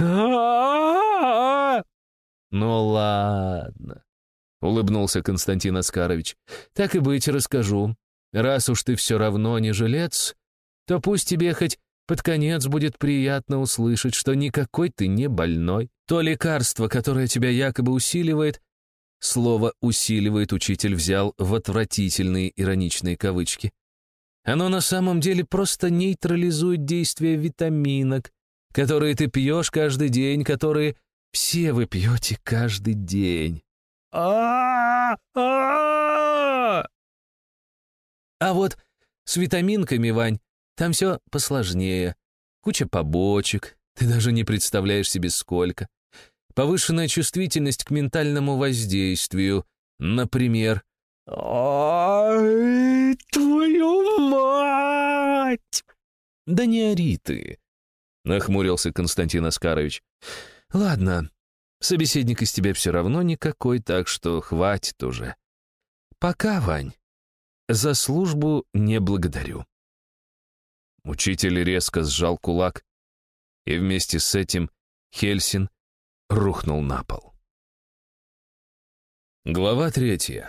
«Ну ладно», — улыбнулся Константин Оскарович. «Так и быть, расскажу. Раз уж ты все равно не жилец, то пусть тебе хоть под конец будет приятно услышать, что никакой ты не больной. То лекарство, которое тебя якобы усиливает...» Слово «усиливает» учитель взял в отвратительные ироничные кавычки. «Оно на самом деле просто нейтрализует действие витаминок, которые ты пьешь каждый день, которые все вы пьете каждый день». А вот с витаминками, Вань, там все посложнее. Куча побочек, ты даже не представляешь себе сколько. Повышенная чувствительность к ментальному воздействию, например. «Ай, твою мать!» «Да не ори ты», — нахмурился Константин Оскарович. «Ладно, собеседник из тебя все равно никакой, так что хватит уже. Пока, Вань. За службу не благодарю». Учитель резко сжал кулак, и вместе с этим Хельсин рухнул на пол. Глава 3.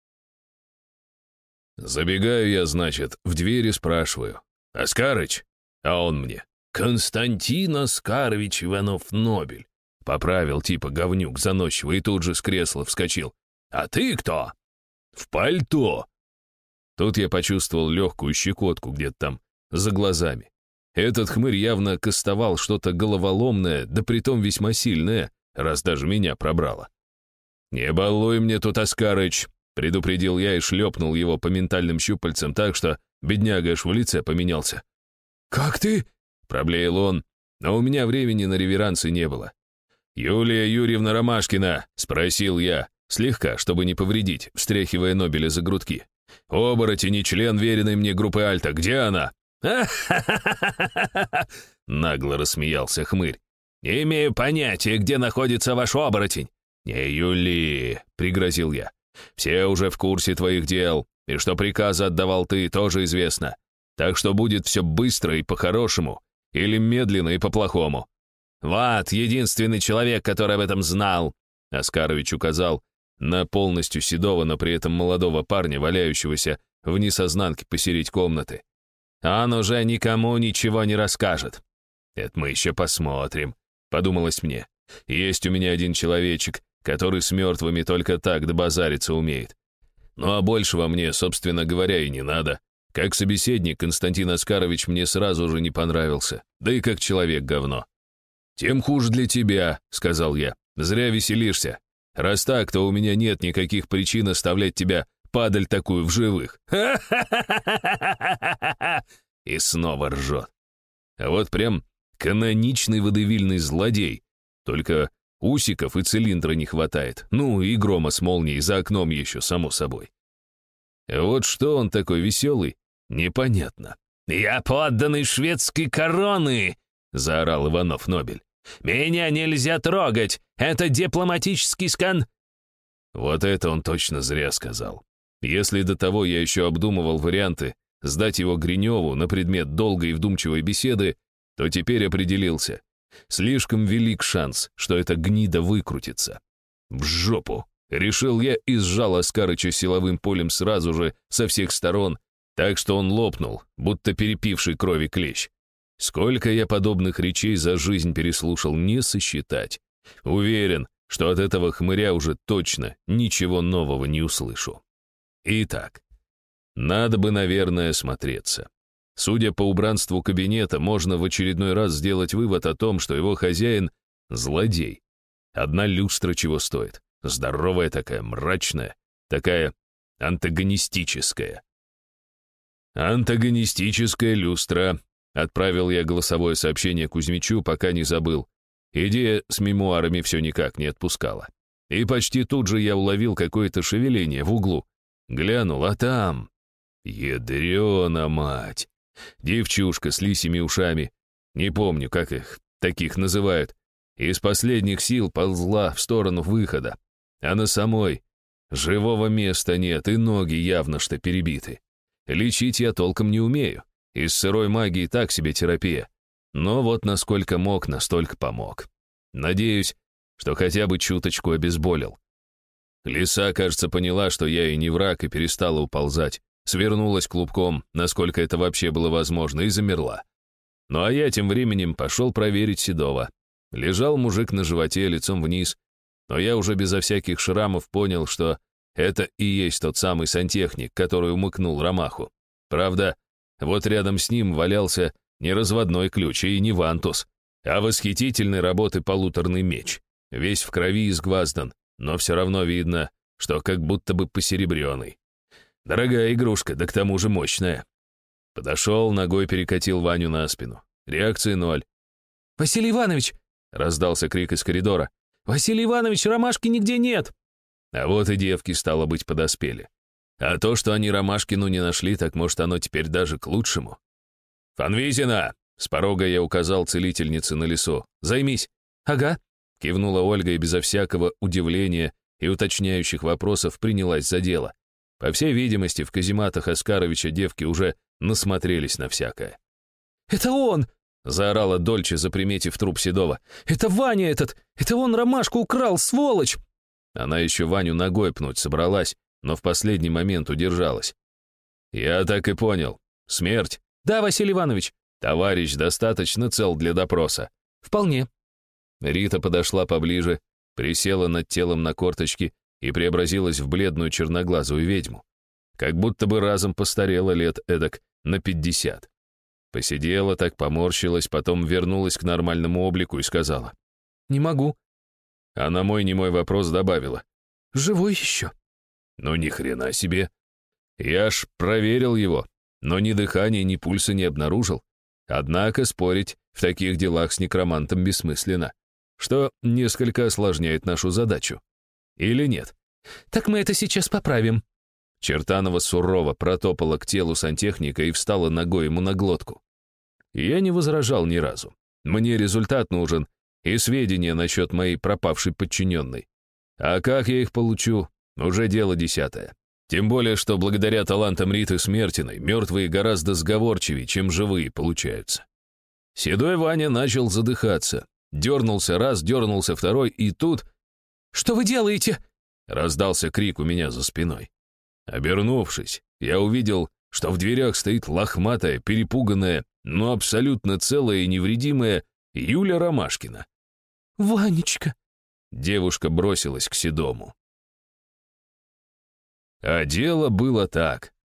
Забегаю я, значит, в дверь и спрашиваю: «Оскарыч?» А он мне: «Константин Оскарович Иванов-Нобель». Поправил типа говнюк заносчивый и тут же с кресла вскочил. «А ты кто?» «В пальто». Тут я почувствовал легкую щекотку где-то там за глазами. Этот хмырь явно кастовал что-то головоломное, да притом весьма сильное, раз даже меня пробрало. «Не балуй мне тут, Оскарыч», — предупредил я и шлепнул его по ментальным щупальцам так, что бедняга аж в лице поменялся. «Как ты?» — проблеял он, но у меня времени на реверансы не было. «Юлия Юрьевна Ромашкина?» — спросил я, слегка, чтобы не повредить, встряхивая Нобеля за грудки. «Оборотень и член веренной мне группы Альта, где она?» Нагло рассмеялся хмырь. «Не имею понятия, где находится ваш оборотень». «Не юли», — пригрозил я. «Все уже в курсе твоих дел, и что приказы отдавал ты, тоже известно. Так что будет все быстро и по-хорошему, или медленно и по-плохому». «Вот, единственный человек, который об этом знал», — Оскарович указал на полностью седого, но при этом молодого парня, валяющегося в несознанке посередине комнаты. «Он уже никому ничего не расскажет». «Это мы еще посмотрим», — подумалось мне. «Есть у меня один человечек, который с мертвыми только так добазариться умеет. Ну а большего мне, собственно говоря, и не надо. Как собеседник Константин Оскарович мне сразу же не понравился, да и как человек говно. «Тем хуже для тебя», — сказал я. «Зря веселишься. Раз так, то у меня нет никаких причин оставлять тебя, падаль такую, в живых». И снова ржет. А вот прям каноничный водевильный злодей. Только усиков и цилиндра не хватает. Ну, и грома с молнией за окном еще, само собой. А вот что он такой веселый, непонятно. «Я подданный шведской короны!» — заорал Иванов-Нобель. «Меня нельзя трогать! Это дипломатический Вот это он точно зря сказал. Если до того я еще обдумывал варианты сдать его Гриневу на предмет долгой и вдумчивой беседы, то теперь определился. Слишком велик шанс, что эта гнида выкрутится. В жопу! Решил я и сжал Оскарыча силовым полем сразу же со всех сторон, так что он лопнул, будто перепивший крови клещ. Сколько я подобных речей за жизнь переслушал, не сосчитать. Уверен, что от этого хмыря уже точно ничего нового не услышу. Итак, надо бы, наверное, осмотреться. Судя по убранству кабинета, можно в очередной раз сделать вывод о том, что его хозяин — злодей. Одна люстра чего стоит. Здоровая такая, мрачная, такая антагонистическая. «Антагонистическая люстра», — отправил я голосовое сообщение Кузьмичу, пока не забыл. Идея с мемуарами все никак не отпускала. И почти тут же я уловил какое-то шевеление в углу. Глянул, а там... Ядрёна мать! Девчушка с лисьими ушами, не помню, как их таких называют, из последних сил ползла в сторону выхода. А на самой живого места нет, и ноги явно что перебиты. Лечить я толком не умею. Из сырой магии так себе терапия. Но вот насколько мог, настолько помог. Надеюсь, что хотя бы чуточку обезболил. Лиса, кажется, поняла, что я и не враг, и перестала уползать. Свернулась клубком, насколько это вообще было возможно, и замерла. Ну а я тем временем пошел проверить Седова. Лежал мужик на животе, лицом вниз, но я уже безо всяких шрамов понял, что это и есть тот самый сантехник, который умыкнул ромаху. Правда, вот рядом с ним валялся не разводной ключ и не вантус, а восхитительной работы полуторный меч. Весь в крови изгваздан, но все равно видно, что как будто бы посеребренный. Дорогая игрушка, да к тому же мощная. Подошел, ногой перекатил Ваню на спину. Реакции ноль. «Василий Иванович!» — раздался крик из коридора. «Василий Иванович, ромашки нигде нет!» А вот и девки, стало быть, подоспели. А то, что они Ромашкину не нашли, так может оно теперь даже к лучшему. «Фанвизина!» — с порога я указал целительнице на лесу. «Займись!» «Ага!» — кивнула Ольга и безо всякого удивления и уточняющих вопросов принялась за дело. По всей видимости, в казематах Оскаровича девки уже насмотрелись на всякое. «Это он!» — заорала Дольче, заприметив труп Седова. «Это Ваня этот! Это он ромашку украл, сволочь!» Она еще Ваню ногой пнуть собралась, но в последний момент удержалась. «Я так и понял. Смерть?» «Да, Василий Иванович». «Товарищ достаточно цел для допроса?» «Вполне». Рита подошла поближе, присела над телом на корточки и преобразилась в бледную черноглазую ведьму. Как будто бы разом постарела лет эдак на 50. Посидела так, поморщилась, потом вернулась к нормальному облику и сказала: «Не могу». А на мой немой вопрос добавила: «Живой еще». «Ну ни хрена себе. Я ж проверил его, но ни дыхания, ни пульса не обнаружил. Однако спорить в таких делах с некромантом бессмысленно, что несколько осложняет нашу задачу. Или нет?» «Так мы это сейчас поправим». Чертанова сурово протопала к телу сантехника и встала ногой ему на глотку. Я не возражал ни разу. Мне результат нужен и сведения насчет моей пропавшей подчиненной. А как я их получу, уже дело 10. Тем более, что благодаря талантам Риты Смертиной мертвые гораздо сговорчивее, чем живые получаются. Седой Ваня начал задыхаться. Дернулся раз, дернулся второй, и тут... «Что вы делаете?» — раздался крик у меня за спиной. Обернувшись, я увидел, что в дверях стоит лохматая, перепуганная, но абсолютно целая и невредимая Юля Ромашкина. «Ванечка!» Девушка бросилась к Седому. А дело было так.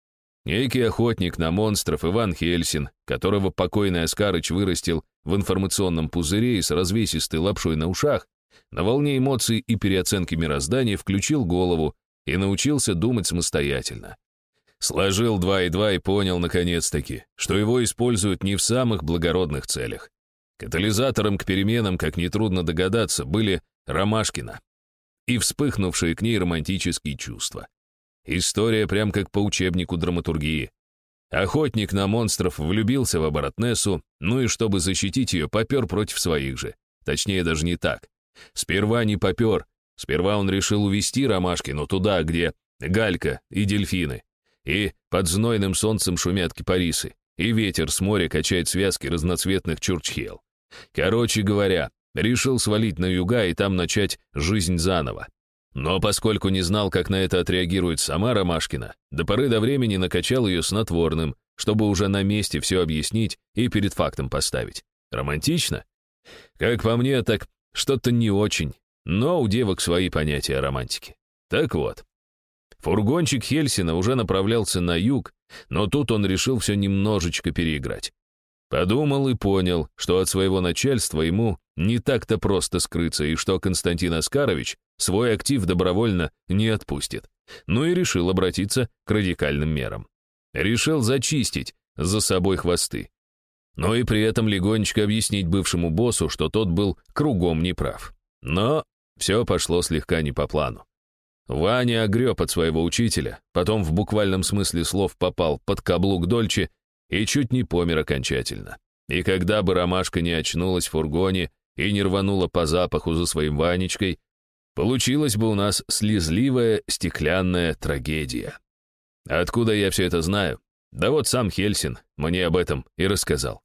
Некий охотник на монстров Иван Хельсин, которого покойный Оскарыч вырастил в информационном пузыре и с развесистой лапшой на ушах, на волне эмоций и переоценки мироздания включил голову и научился думать самостоятельно. Сложил 2 и 2 и понял, наконец-таки, что его используют не в самых благородных целях. Катализатором к переменам, как нетрудно догадаться, были Ромашкина и вспыхнувшие к ней романтические чувства. История прям как по учебнику драматургии. Охотник на монстров влюбился в Аборотнессу, ну и чтобы защитить ее, попер против своих же. Точнее, даже не так. Сперва не попер. Сперва он решил увести Ромашкину туда, где галька и дельфины, и под знойным солнцем шумят кипарисы, и ветер с моря качает связки разноцветных чурчхел. Короче говоря, решил свалить на юга и там начать жизнь заново. Но поскольку не знал, как на это отреагирует сама Ромашкина, до поры до времени накачал ее снотворным, чтобы уже на месте все объяснить и перед фактом поставить. Романтично? Как по мне, так что-то не очень, но у девок свои понятия о романтике. Так вот, фургончик Хельсина уже направлялся на юг, но тут он решил все немножечко переиграть. Подумал и понял, что от своего начальства ему не так-то просто скрыться, и что Константин Оскарович свой актив добровольно не отпустит. Ну и решил обратиться к радикальным мерам. Решил зачистить за собой хвосты. Но и при этом легонечко объяснить бывшему боссу, что тот был кругом неправ. Но все пошло слегка не по плану. Ваня огреб от своего учителя, потом в буквальном смысле слов попал под каблук Дольче и чуть не помер окончательно. И когда бы Ромашка не очнулась в фургоне и не рванула по запаху за своим Ванечкой, получилась бы у нас слезливая стеклянная трагедия. Откуда я все это знаю? Да вот сам Хельсин мне об этом и рассказал.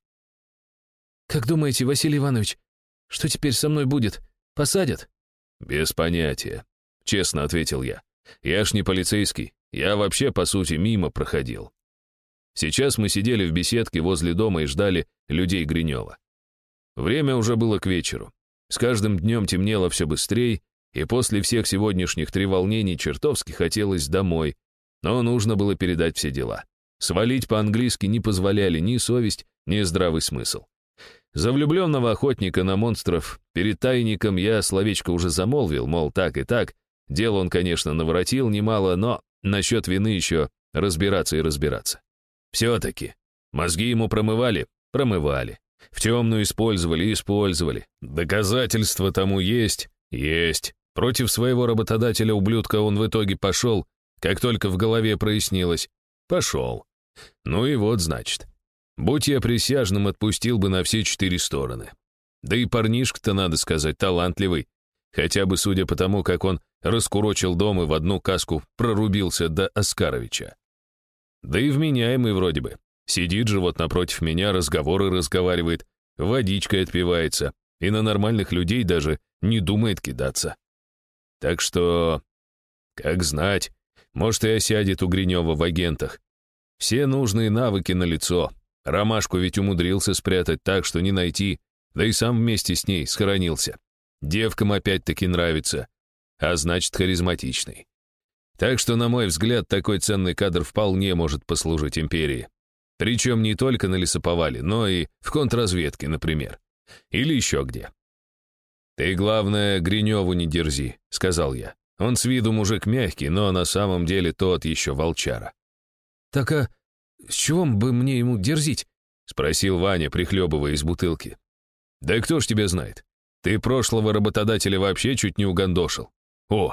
«Как думаете, Василий Иванович, что теперь со мной будет? Посадят?» «Без понятия», — честно ответил я. «Я ж не полицейский, я вообще, по сути, мимо проходил». Сейчас мы сидели в беседке возле дома и ждали людей Гринева. Время уже было к вечеру. С каждым днем темнело все быстрее, и после всех сегодняшних треволнений чертовски хотелось домой, но нужно было передать все дела. Свалить по-английски не позволяли ни совесть, ни здравый смысл. За влюбленного охотника на монстров перед тайником я словечко уже замолвил, мол, так и так. Дело он, конечно, наворотил немало, но насчет вины еще разбираться и разбираться. Все-таки мозги ему промывали? Промывали. В темную использовали. Доказательства тому есть? Есть. Против своего работодателя-ублюдка он в итоге пошел, как только в голове прояснилось. Пошел. Ну и вот, значит. Будь я присяжным, отпустил бы на все 4 стороны. Да и парнишка-то, надо сказать, талантливый. Хотя бы судя по тому, как он раскурочил дом и в одну каску прорубился до Оскаровича. Да и вменяемый вроде бы. Сидит же вот напротив меня, разговоры разговаривает, водичкой отпивается, и на нормальных людей даже не думает кидаться. Так что, как знать, может и осядет у Гринева в агентах. Все нужные навыки налицо. Ромашку ведь умудрился спрятать так, что не найти, да и сам вместе с ней схоронился. Девкам опять-таки нравится, а значит харизматичный. Так что, на мой взгляд, такой ценный кадр вполне может послужить империи. Причем не только на лесоповале, но и в контрразведке, например. Или еще где. «Ты, главное, Гриневу не дерзи», — сказал я. «Он с виду мужик мягкий, но на самом деле тот еще волчара». «Так а с чего бы мне ему дерзить?» — спросил Ваня, прихлебывая из бутылки. «Да кто ж тебя знает? Ты прошлого работодателя вообще чуть не угандошил. О!»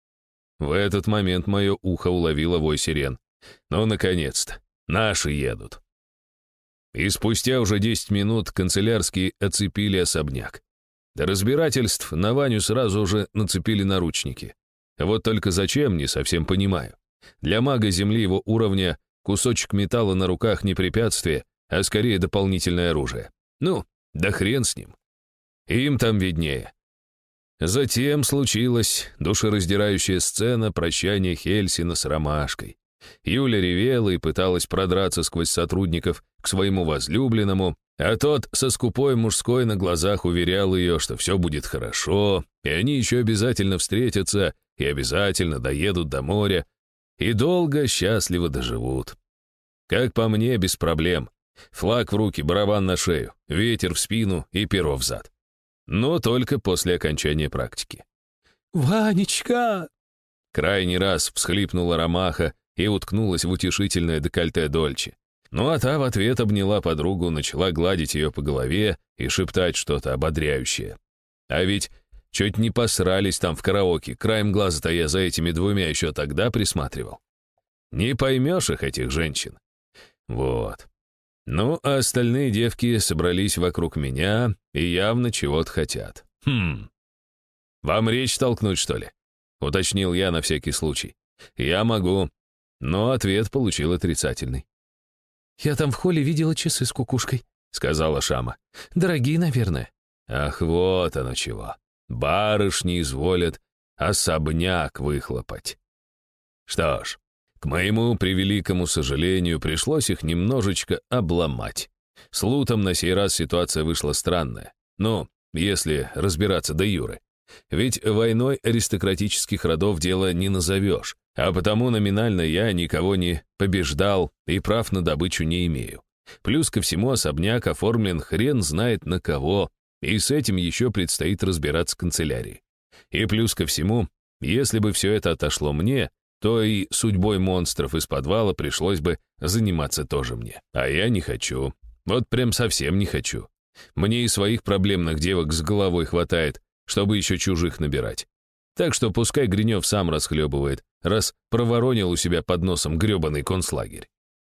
В этот момент мое ухо уловило вой сирен. «Ну, наконец-то! Наши едут!» И спустя уже 10 минут канцелярские оцепили особняк. До разбирательств на Ваню сразу уже нацепили наручники. Вот только зачем, не совсем понимаю. Для мага Земли его уровня кусочек металла на руках не препятствие, а скорее дополнительное оружие. Ну, да хрен с ним. Им там виднее. Затем случилась душераздирающая сцена прощания Хельсина с Ромашкой. Юля ревела и пыталась продраться сквозь сотрудников к своему возлюбленному, а тот со скупой мужской на глазах уверял ее, что все будет хорошо, и они еще обязательно встретятся, и обязательно доедут до моря, и долго, счастливо доживут. Как по мне, без проблем. Флаг в руки, барабан на шею, ветер в спину и перо в зад. Но только после окончания практики. «Ванечка!» Крайний раз всхлипнула Ромаха и уткнулась в утешительное декольте Дольче. Ну а та в ответ обняла подругу, начала гладить ее по голове и шептать что-то ободряющее. А ведь чуть не посрались там в караоке, краем глаза-то я за этими двумя еще тогда присматривал. Не поймешь их, этих женщин. Вот. Ну, а остальные девки собрались вокруг меня и явно чего-то хотят. Вам речь толкнуть, что ли? Уточнил я на всякий случай. Я могу. Но ответ получил отрицательный. «Я там в холле видела часы с кукушкой», — сказала Шама. «Дорогие, наверное». Ах, вот оно чего. Барышни изволят особняк выхлопать. Что ж, к моему превеликому сожалению, пришлось их немножечко обломать. С лутом на сей раз ситуация вышла странная. Ну, если разбираться до юры. Ведь войной аристократических родов дело не назовешь, а потому номинально я никого не побеждал и прав на добычу не имею. Плюс ко всему особняк оформлен хрен знает на кого, и с этим еще предстоит разбираться канцелярии. И плюс ко всему, если бы все это отошло мне, то и судьбой монстров из подвала пришлось бы заниматься тоже мне. А я не хочу. Вот прям совсем не хочу. Мне и своих проблемных девок с головой хватает, чтобы еще чужих набирать. Так что пускай Гринев сам расхлебывает, раз проворонил у себя под носом гребаный концлагерь.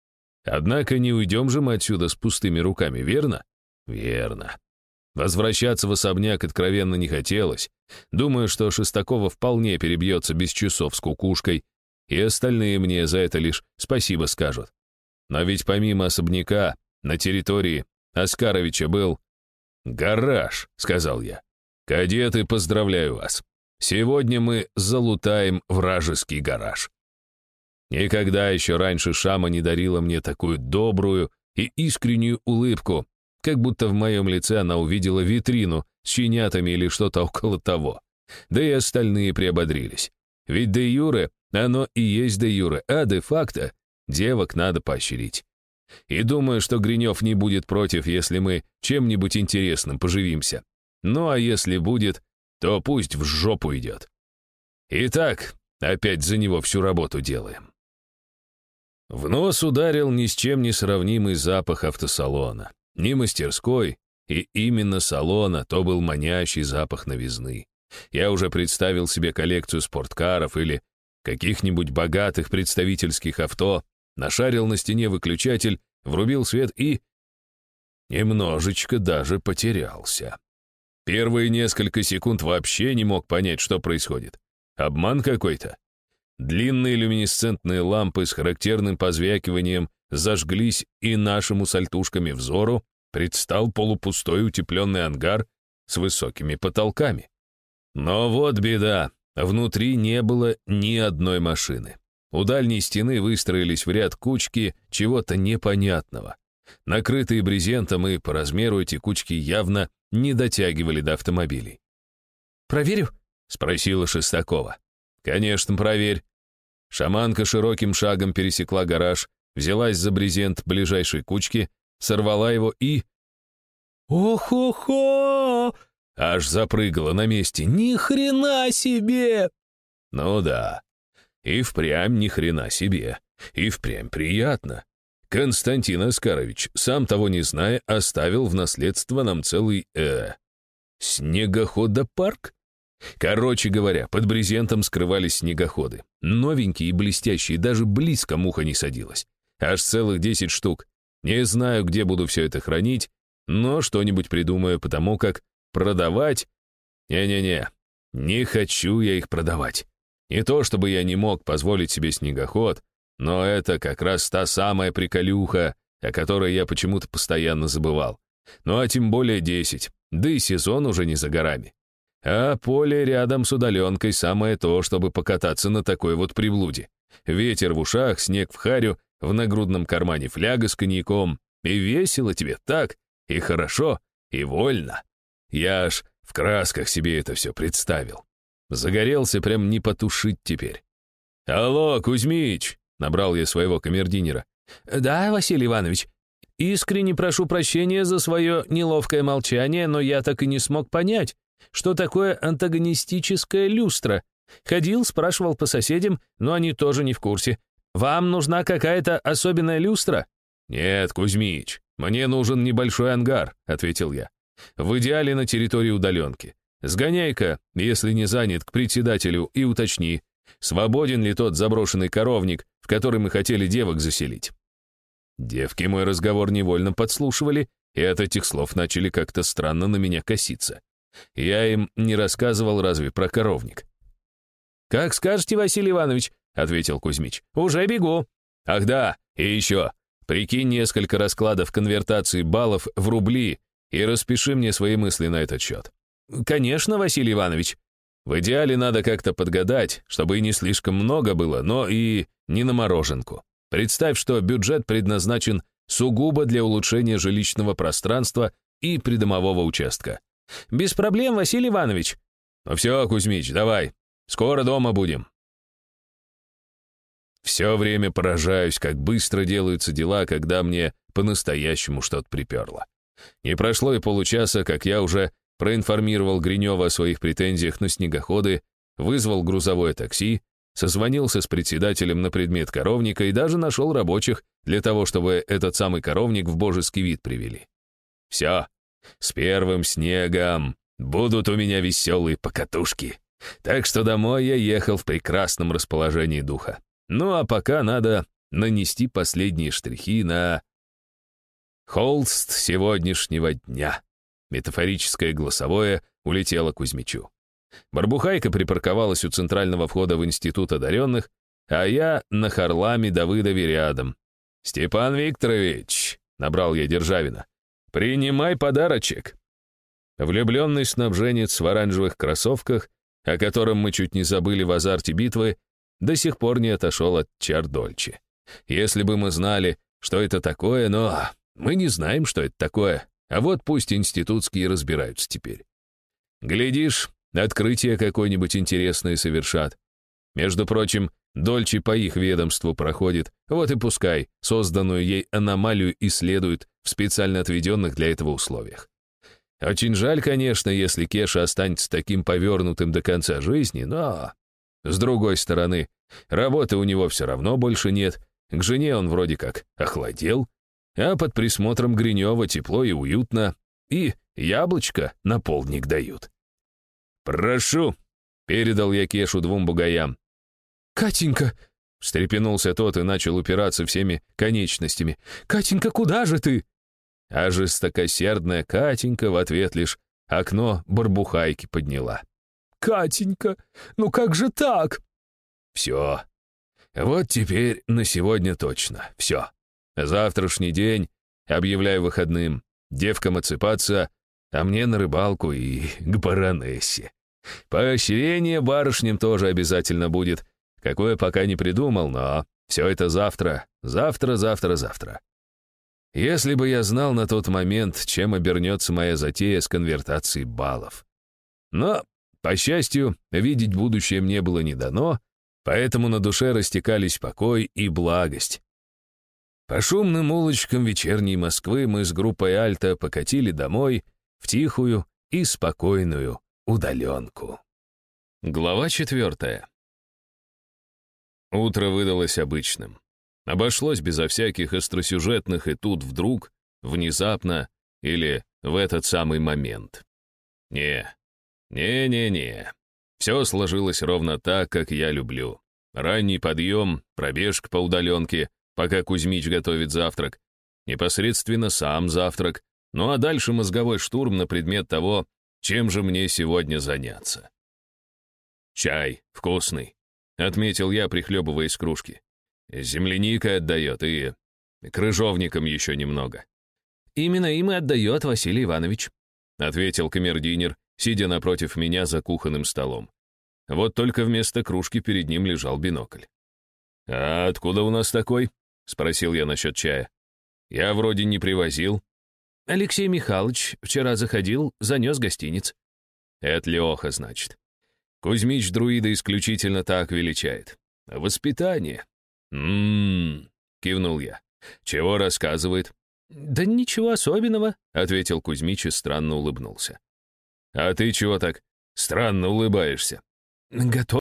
Однако не уйдем же мы отсюда с пустыми руками, верно? Верно. Возвращаться в особняк откровенно не хотелось. Думаю, что Шестакова вполне перебьется без часов с кукушкой, и остальные мне за это лишь спасибо скажут. Но ведь помимо особняка на территории Оскаровича был гараж, сказал я. Кадеты, поздравляю вас. Сегодня мы залутаем вражеский гараж. Никогда еще раньше Шама не дарила мне такую добрую и искреннюю улыбку, как будто в моем лице она увидела витрину с щенятами или что-то около того. Да и остальные приободрились. Ведь де юре оно и есть де юре, а де-факто девок надо поощрить. И думаю, что Гринев не будет против, если мы чем-нибудь интересным поживимся. Ну а если будет, то пусть в жопу идет. Итак, опять за него всю работу делаем. В нос ударил ни с чем не сравнимый запах автосалона. Не мастерской, и именно салона, то был манящий запах новизны. Я уже представил себе коллекцию спорткаров или каких-нибудь богатых представительских авто, нашарил на стене выключатель, врубил свет и немножечко даже потерялся. Первые несколько секунд вообще не мог понять, что происходит. Обман какой-то. Длинные люминесцентные лампы с характерным позвякиванием зажглись, и нашему с альтушками взору предстал полупустой утепленный ангар с высокими потолками. Но вот беда, внутри не было ни одной машины. У дальней стены выстроились в ряд кучки чего-то непонятного. Накрытые брезентом, и по размеру эти кучки явно не дотягивали до автомобилей. «Проверю?» — спросила Шестакова. «Конечно, проверь». Шаманка широким шагом пересекла гараж, взялась за брезент ближайшей кучки, сорвала его и... «Ох-хо-хо!» Аж запрыгала на месте. «Ни хрена себе!» Ну да, и впрямь ни хрена себе, и впрямь приятно. Константин Оскарович, сам того не зная, оставил в наследство нам целый, снегоходопарк? Короче говоря, под брезентом скрывались снегоходы. Новенькие и блестящие, даже близко муха не садилась. Аж целых 10 штук. Не знаю, где буду все это хранить, но что-нибудь придумаю, потому как продавать... Не-не-не, не хочу я их продавать. Не то, чтобы я не мог позволить себе снегоход, но это как раз та самая приколюха, о которой я почему-то постоянно забывал. Ну а тем более 10, да и сезон уже не за горами. А поле рядом с удаленкой самое то, чтобы покататься на такой вот приблуде. Ветер в ушах, снег в харю, в нагрудном кармане фляга с коньяком. И весело тебе так, и хорошо, и вольно. Я аж в красках себе это все представил. Загорелся прям не потушить теперь. «Алло, Кузьмич!» — набрал я своего камердинера. «Да, Василий Иванович, искренне прошу прощения за свое неловкое молчание, но я так и не смог понять, что такое антагонистическая люстра. Ходил, спрашивал по соседям, но они тоже не в курсе. Вам нужна какая-то особенная люстра?» «Нет, Кузьмич, мне нужен небольшой ангар», — ответил я. «В идеале на территории удаленки. Сгоняй-ка, если не занят, к председателю и уточни, свободен ли тот заброшенный коровник, в который мы хотели девок заселить». Девки мой разговор невольно подслушивали, и от этих слов начали как-то странно на меня коситься. Я им не рассказывал разве про коровник. «Как скажете, Василий Иванович», — ответил Кузьмич. «Уже бегу». «Ах да, и еще, прикинь несколько раскладов конвертации баллов в рубли и распиши мне свои мысли на этот счет». «Конечно, Василий Иванович». В идеале надо как-то подгадать, чтобы и не слишком много было, но и не на мороженку. Представь, что бюджет предназначен сугубо для улучшения жилищного пространства и придомового участка. «Без проблем, Василий Иванович». «Ну все, Кузьмич, давай, скоро дома будем». Все время поражаюсь, как быстро делаются дела, когда мне по-настоящему что-то приперло. Не прошло и получаса, как я уже проинформировал Гринева о своих претензиях на снегоходы, вызвал грузовое такси, созвонился с председателем на предмет коровника и даже нашел рабочих для того, чтобы этот самый коровник в божеский вид привели. Все, с первым снегом будут у меня веселые покатушки. Так что домой я ехал в прекрасном расположении духа. Ну а пока надо нанести последние штрихи на холст сегодняшнего дня. Метафорическое голосовое улетело Кузьмичу. Барбухайка припарковалась у центрального входа в Институт одаренных, а я на Харламе Давыдове рядом. «Степан Викторович», — набрал я Державина, — «принимай подарочек». Влюбленный снабженец в оранжевых кроссовках, о котором мы чуть не забыли в азарте битвы, до сих пор не отошел от чар Дольче. Если бы мы знали, что это такое, но мы не знаем, что это такое, а вот пусть институтские разбираются теперь. Глядишь, открытие какое-нибудь интересное совершат. Между прочим, Дольче по их ведомству проходит, вот и пускай созданную ей аномалию исследуют в специально отведенных для этого условиях. Очень жаль, конечно, если Кеша останется таким повернутым до конца жизни, но... С другой стороны, работы у него все равно больше нет, к жене он вроде как охладел, а под присмотром Гринева тепло и уютно, и яблочко на полдник дают. «Прошу», — передал я Кешу двум бугаям. «Катенька!» — встрепенулся тот и начал упираться всеми конечностями. «Катенька, куда же ты?» А жестокосердная Катенька в ответ лишь окно барбухайки подняла. «Катенька, ну как же так?» «Все. Вот теперь на сегодня точно. Все. Завтрашний день объявляю выходным. Девкам отсыпаться, а мне на рыбалку и к баронессе. Поощрение барышням тоже обязательно будет. Какое пока не придумал, но все это завтра. Завтра. Если бы я знал на тот момент, чем обернется моя затея с конвертацией баллов. Но, по счастью, видеть будущее мне было не дано, поэтому на душе растекались покой и благость. По шумным улочкам вечерней Москвы мы с группой Альта покатили домой в тихую и спокойную удаленку. Глава 4. Утро выдалось обычным. Обошлось безо всяких остросюжетных, и тут вдруг, внезапно или в этот самый момент. Не. Все сложилось ровно так, как я люблю. Ранний подъем, пробежка по удаленке, пока Кузьмич готовит завтрак, непосредственно сам завтрак, ну а дальше мозговой штурм на предмет того, чем же мне сегодня заняться. «Чай вкусный», — отметил я, прихлебывая из кружки. «Земляникой отдает и крыжовником еще немного». «Именно им и отдает, Василий Иванович», — ответил камердинер, сидя напротив меня за кухонным столом. Вот только вместо кружки перед ним лежал бинокль. «А откуда у нас такой?» — спросил я насчет чая. «Я вроде не привозил». «Алексей Михайлович вчера заходил, занес гостиниц». «Это Леха, значит. Кузьмич друида исключительно так величает. Воспитание». Кивнул я. Чего рассказывает? Да ничего особенного, ответил Кузьмич и странно улыбнулся. А ты чего так странно улыбаешься? готов